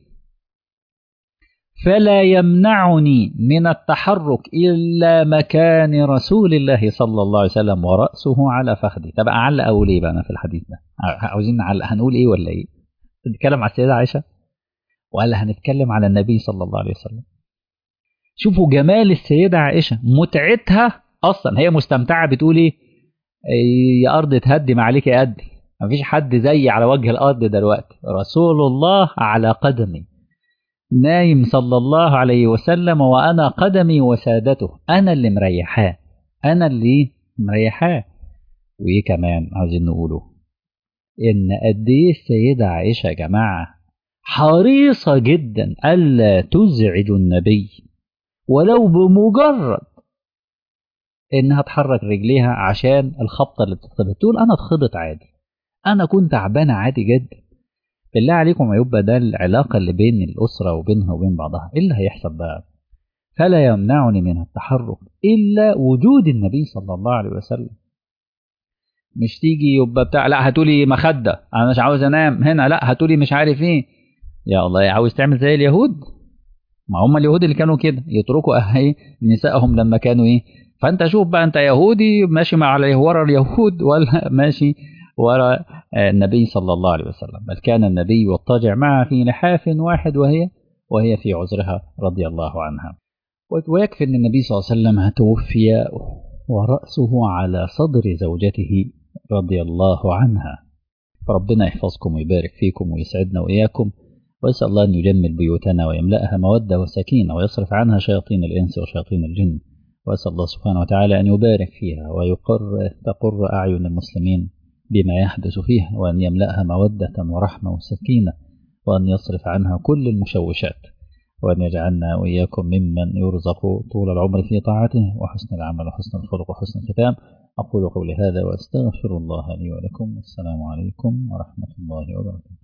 فلا يمنعني من التحرك إلا مكان رسول الله صلى الله عليه وسلم ورأسه على فخذي. طب أعلق أقول إيه بقى أنا في الحديث ده؟ عاوزين نعلق، هنقول إيه ولا إيه؟ نتكلم على السيدة عائشة ولا هنتكلم على النبي صلى الله عليه وسلم؟ شوفوا جمال السيدة عائشة، متعتها أصلا هي مستمتعة، بتقول إيه؟ يا أرض تهدم عليك يا قدي، مفيش حد زيي على وجه الأرض دلوقتي، رسول الله على قدمي نايم صلى الله عليه وسلم، وأنا قدمي وسادته، أنا اللي مريحاه، أنا اللي مريحاه. وإيه كمان عاوزين نقوله؟ إن قد إيه السيدة عائشة يا جماعة حريصة جدا ألا تزعج النبي ولو بمجرد إنها تحرك رجليها عشان الخبطة اللي بتتخبط، تقول أنا اتخبط عادي، أنا كنت تعبانة عادي جدا. بالله عليكم يبقى ده العلاقة اللي بين الأسرة وبينها وبين بعضها، إيه اللي هيحصل بقى؟ فلا يمنعني من التحرك إلا وجود النبي صلى الله عليه وسلم. مش تيجي يبقى بتاع لا هاتولي مخدة أنا مش عاوز أنام هنا، لا هاتولي مش عارف إيه. يا الله، عاوز تعمل زي اليهود؟ ما هم اليهود اللي كانوا كده يتركوا أهي نسائهم لما كانوا إيه. فأنت شوف بقى، أنت يهودي ماشي مع ورا اليهود ولا ماشي ورا النبي صلى الله عليه وسلم؟ بل كان النبي يضطجع معها في لحاف واحد وهي وهي في عذرها رضي الله عنها. ويكفي أن النبي صلى الله عليه وسلم توفي ورأسه على صدر زوجته رضي الله عنها. فربنا يحفظكم ويبارك فيكم ويسعدنا وإياكم، وأسأل الله أن يجمل بيوتنا ويملأها مودة وسكينة ويصرف عنها شياطين الإنس وشياطين الجن، وأسأل الله سبحانه وتعالى أن يبارك فيها ويقر تقر أعين المسلمين بما يحدث فيها، وأن يملأها مودة ورحمة وسكينة، وأن يصرف عنها كل المشوشات، وأن يجعلنا وإياكم ممن يرزق طول العمر في طاعته وحسن العمل وحسن الخلق وحسن الختام. أقول قولي هذا وأستغفر الله لي ولكم، والسلام عليكم ورحمة الله وبركاته.